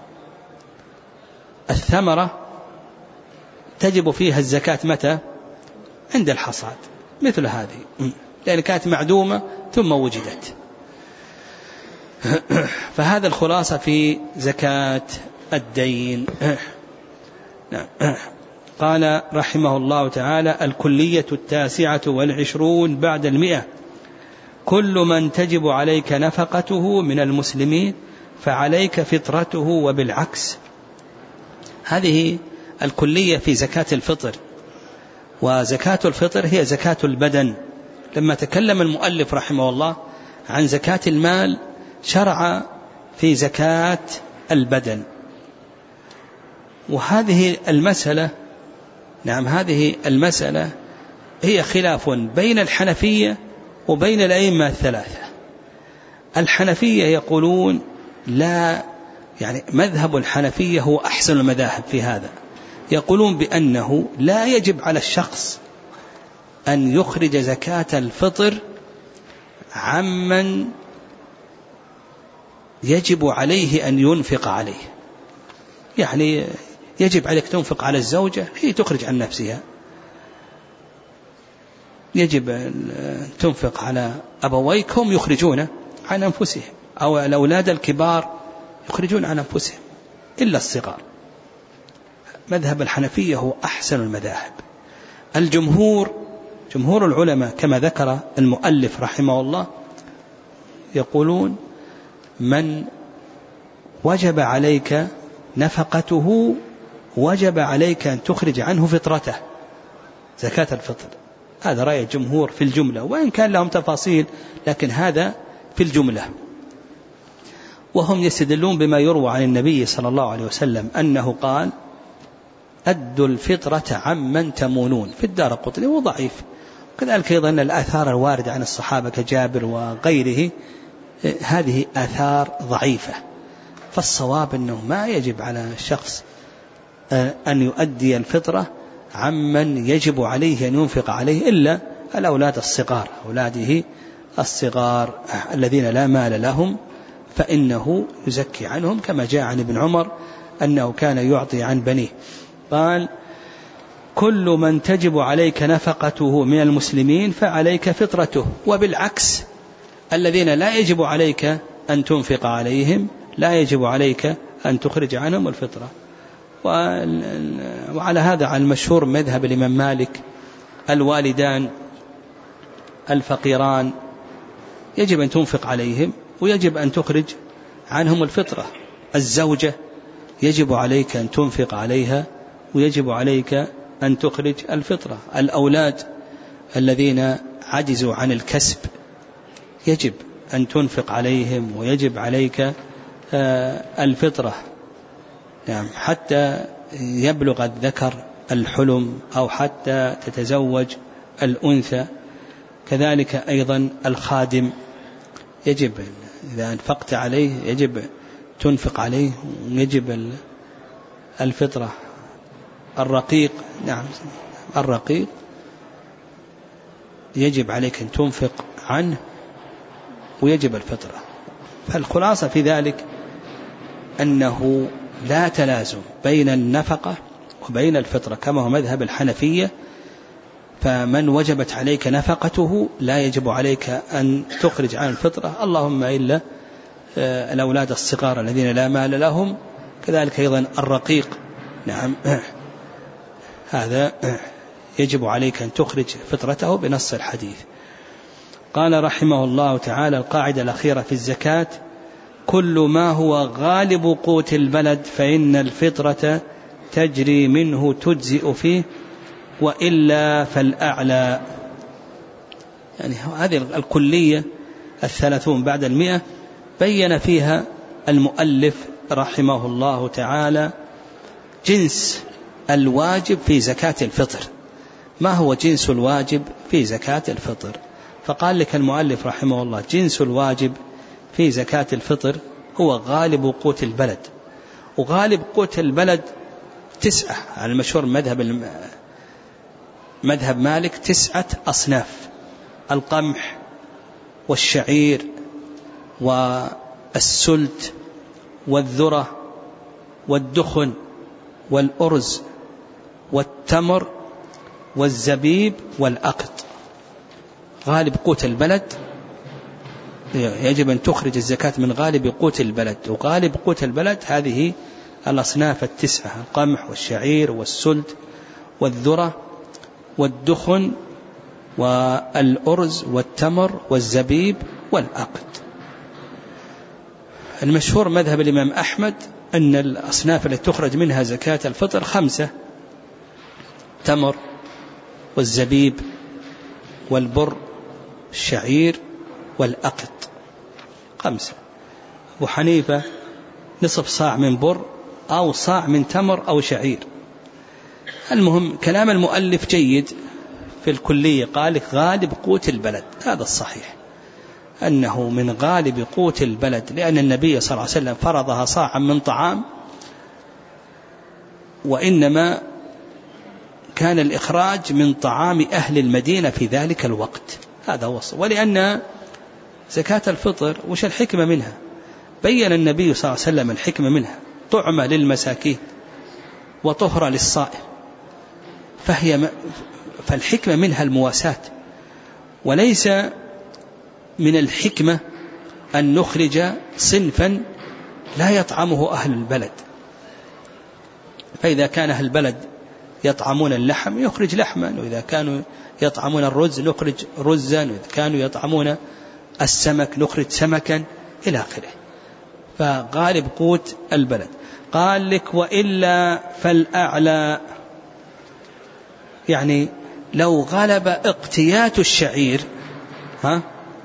الثمرة تجب فيها الزكاة متى؟ عند الحصاد، مثل هذه، لأن كانت معدومة ثم وجدت. فهذا الخلاصة في زكاة الدين. قال رحمه الله تعالى: الكلية التاسعة والعشرون بعد المئة: كل من تجب عليك نفقته من المسلمين فعليك فطرته، وبالعكس. هذه الكلية في زكاة الفطر، وزكاة الفطر هي زكاة البدن. لما تكلم المؤلف رحمه الله عن زكاة المال شرع في زكاة البدن. وهذه المسألة، نعم هذه المسألة هي خلاف بين الحنفية وبين الأئمة الثلاثة. الحنفية يقولون لا، يعني مذهب الحنفية هو أحسن المذاهب في هذا، يقولون بأنه لا يجب على الشخص أن يخرج زكاة الفطر عمن يجب عليه أن ينفق عليه. يعني يجب عليك تنفق على الزوجة، هي تخرج عن نفسها. يجب أن تنفق على أبويك، هم يخرجون عن أنفسهم، أو الأولاد الكبار يخرجون عن أنفسهم إلا الصغار. مذهب الحنفية هو أحسن المذاهب. الجمهور، جمهور العلماء كما ذكر المؤلف رحمه الله، يقولون من وجب عليك نفقته وجب عليك أن تخرج عنه فطرته، زكاة الفطر. هذا رأي الجمهور في الجملة، وإن كان لهم تفاصيل لكن هذا في الجملة. وهم يستدلون بما يروى عن النبي صلى الله عليه وسلم أنه قال: أدوا الفطرة عمن تمونون، في الدارقطني وضعيف. كذلك أيضا الآثار الواردة عن الصحابة كجابر وغيره هذه آثار ضعيفة. فالصواب أنه ما يجب على الشخص أن يؤدي الفطرة عمن يجب عليه أن ينفق عليه إلا الأولاد الصغار، أولاده الصغار الذين لا مال لهم، فإنه يزكي عنهم، كما جاء عن ابن عمر أنه كان يعطي عن بنيه. قال: كل من تجب عليك نفقته من المسلمين فعليك فطرته، وبالعكس الذين لا يجب عليك أن تنفق عليهم لا يجب عليك أن تخرج عنهم الفطرة. وعلى هذا على المشهور مذهب الإمام مالك، الوالدان الفقيران يجب أن تنفق عليهم ويجب أن تخرج عنهم الفطرة. الزوجة يجب عليك أن تنفق عليها ويجب عليك أن تخرج الفطرة. الأولاد الذين عجزوا عن الكسب يجب أن تنفق عليهم ويجب عليك الفطرة، يعني حتى يبلغ الذكر الحلم أو حتى تتزوج الأنثى. كذلك أيضا الخادم يجب إذا أنفقت عليه يجب تنفق عليه ويجب الفطرة. الرقيق، نعم الرقيق يجب عليك أن تنفق عنه ويجب الفطرة. فالخلاصة في ذلك أنه لا تلازم بين النفقة وبين الفطرة كما هو مذهب الحنفية. فمن وجبت عليك نفقته لا يجب عليك أن تخرج عن الفطرة، اللهم إلا الأولاد الصغار الذين لا مال لهم. كذلك أيضا الرقيق، نعم هذا يجب عليك أن تخرج فطرته بنص الحديث. قال رحمه الله تعالى: القاعدة الأخيرة في الزكاة: كل ما هو غالب قوت البلد فإن الفطرة تجري منه تجزئ فيه، وإلا فالأعلى. يعني هذه الكلية الثلاثون بعد المئة بين فيها المؤلف رحمه الله تعالى جنس الواجب في زكاة الفطر. ما هو جنس الواجب في زكاة الفطر؟ فقال لك المؤلف رحمه الله جنس الواجب في زكاة الفطر هو غالب قوت البلد. وغالب قوت البلد تسعة على المشهور مذهب مذهب مالك، تسعة أصناف: القمح والشعير والسلت والذرة والدخن والأرز والتمر والزبيب والأقط. غالب قوت البلد يجب أن تخرج الزكاة من غالب قوت البلد. وغالب قوت البلد هذه الأصناف التسعة: القمح والشعير والسلت والذرة والدخن والأرز والتمر والزبيب والأقط. المشهور مذهب الإمام أحمد أن الأصناف التي تخرج منها زكاة الفطر خمسة: تمر والزبيب والبر الشعير والأقط، خمسة. أبو حنيفة نصف صاع من بر أو صاع من تمر أو شعير. المهم كلام المؤلف جيد في الكلية، قال غالب قوت البلد، هذا الصحيح أنه من غالب قوت البلد، لأن النبي صلى الله عليه وسلم فرضها صاعا من طعام، وإنما كان الإخراج من طعام أهل المدينة في ذلك الوقت، هذا هو. ولأن زكاة الفطر وش الحكمة منها؟ بين النبي صلى الله عليه وسلم الحكمة منها: طعمة للمساكين وطهرة للصائم، فهي فالحكمة منها المواساة، وليس من الحكمة أن نخرج صنفا لا يطعمه أهل البلد. فإذا كان أهل البلد يطعمون اللحم يخرج لحما، وإذا كانوا يطعمون الرز نخرج رزا، وإذا كانوا يطعمون السمك نخرج سمكا إلى آخره. فغالب قوت البلد. قال لك وإلا فالأعلى، يعني لو غلب اقتيات الشعير ها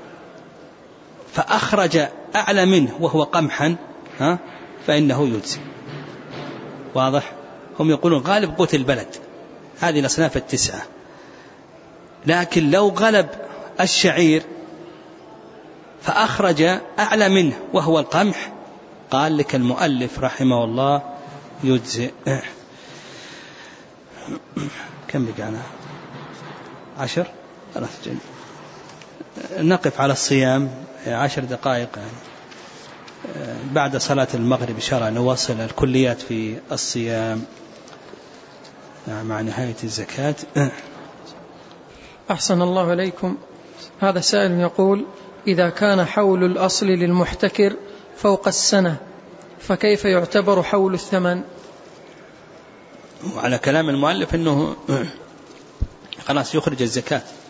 فأخرج أعلى منه وهو قمحا ها فإنه يجزي. واضح؟ هم يقولون غالب قوت البلد هذه الأصناف التسعة، لكن لو غلب الشعير فأخرج أعلى منه وهو القمح، قال لك المؤلف رحمه الله يجزئ. كم بقانا؟ عشر؟ خلاص جميل. نقف على الصيام عشر دقائق يعني. بعد صلاة المغرب إن شاء الله نواصل الكليات في الصيام مع نهاية الزكاة. أحسن الله إليكم. هذا سائل يقول: إذا كان حول الأصل للمحتكر فوق السنة فكيف يعتبر حول الثمن؟ وعلى كلام المؤلف أنه خلاص يخرج الزكاة.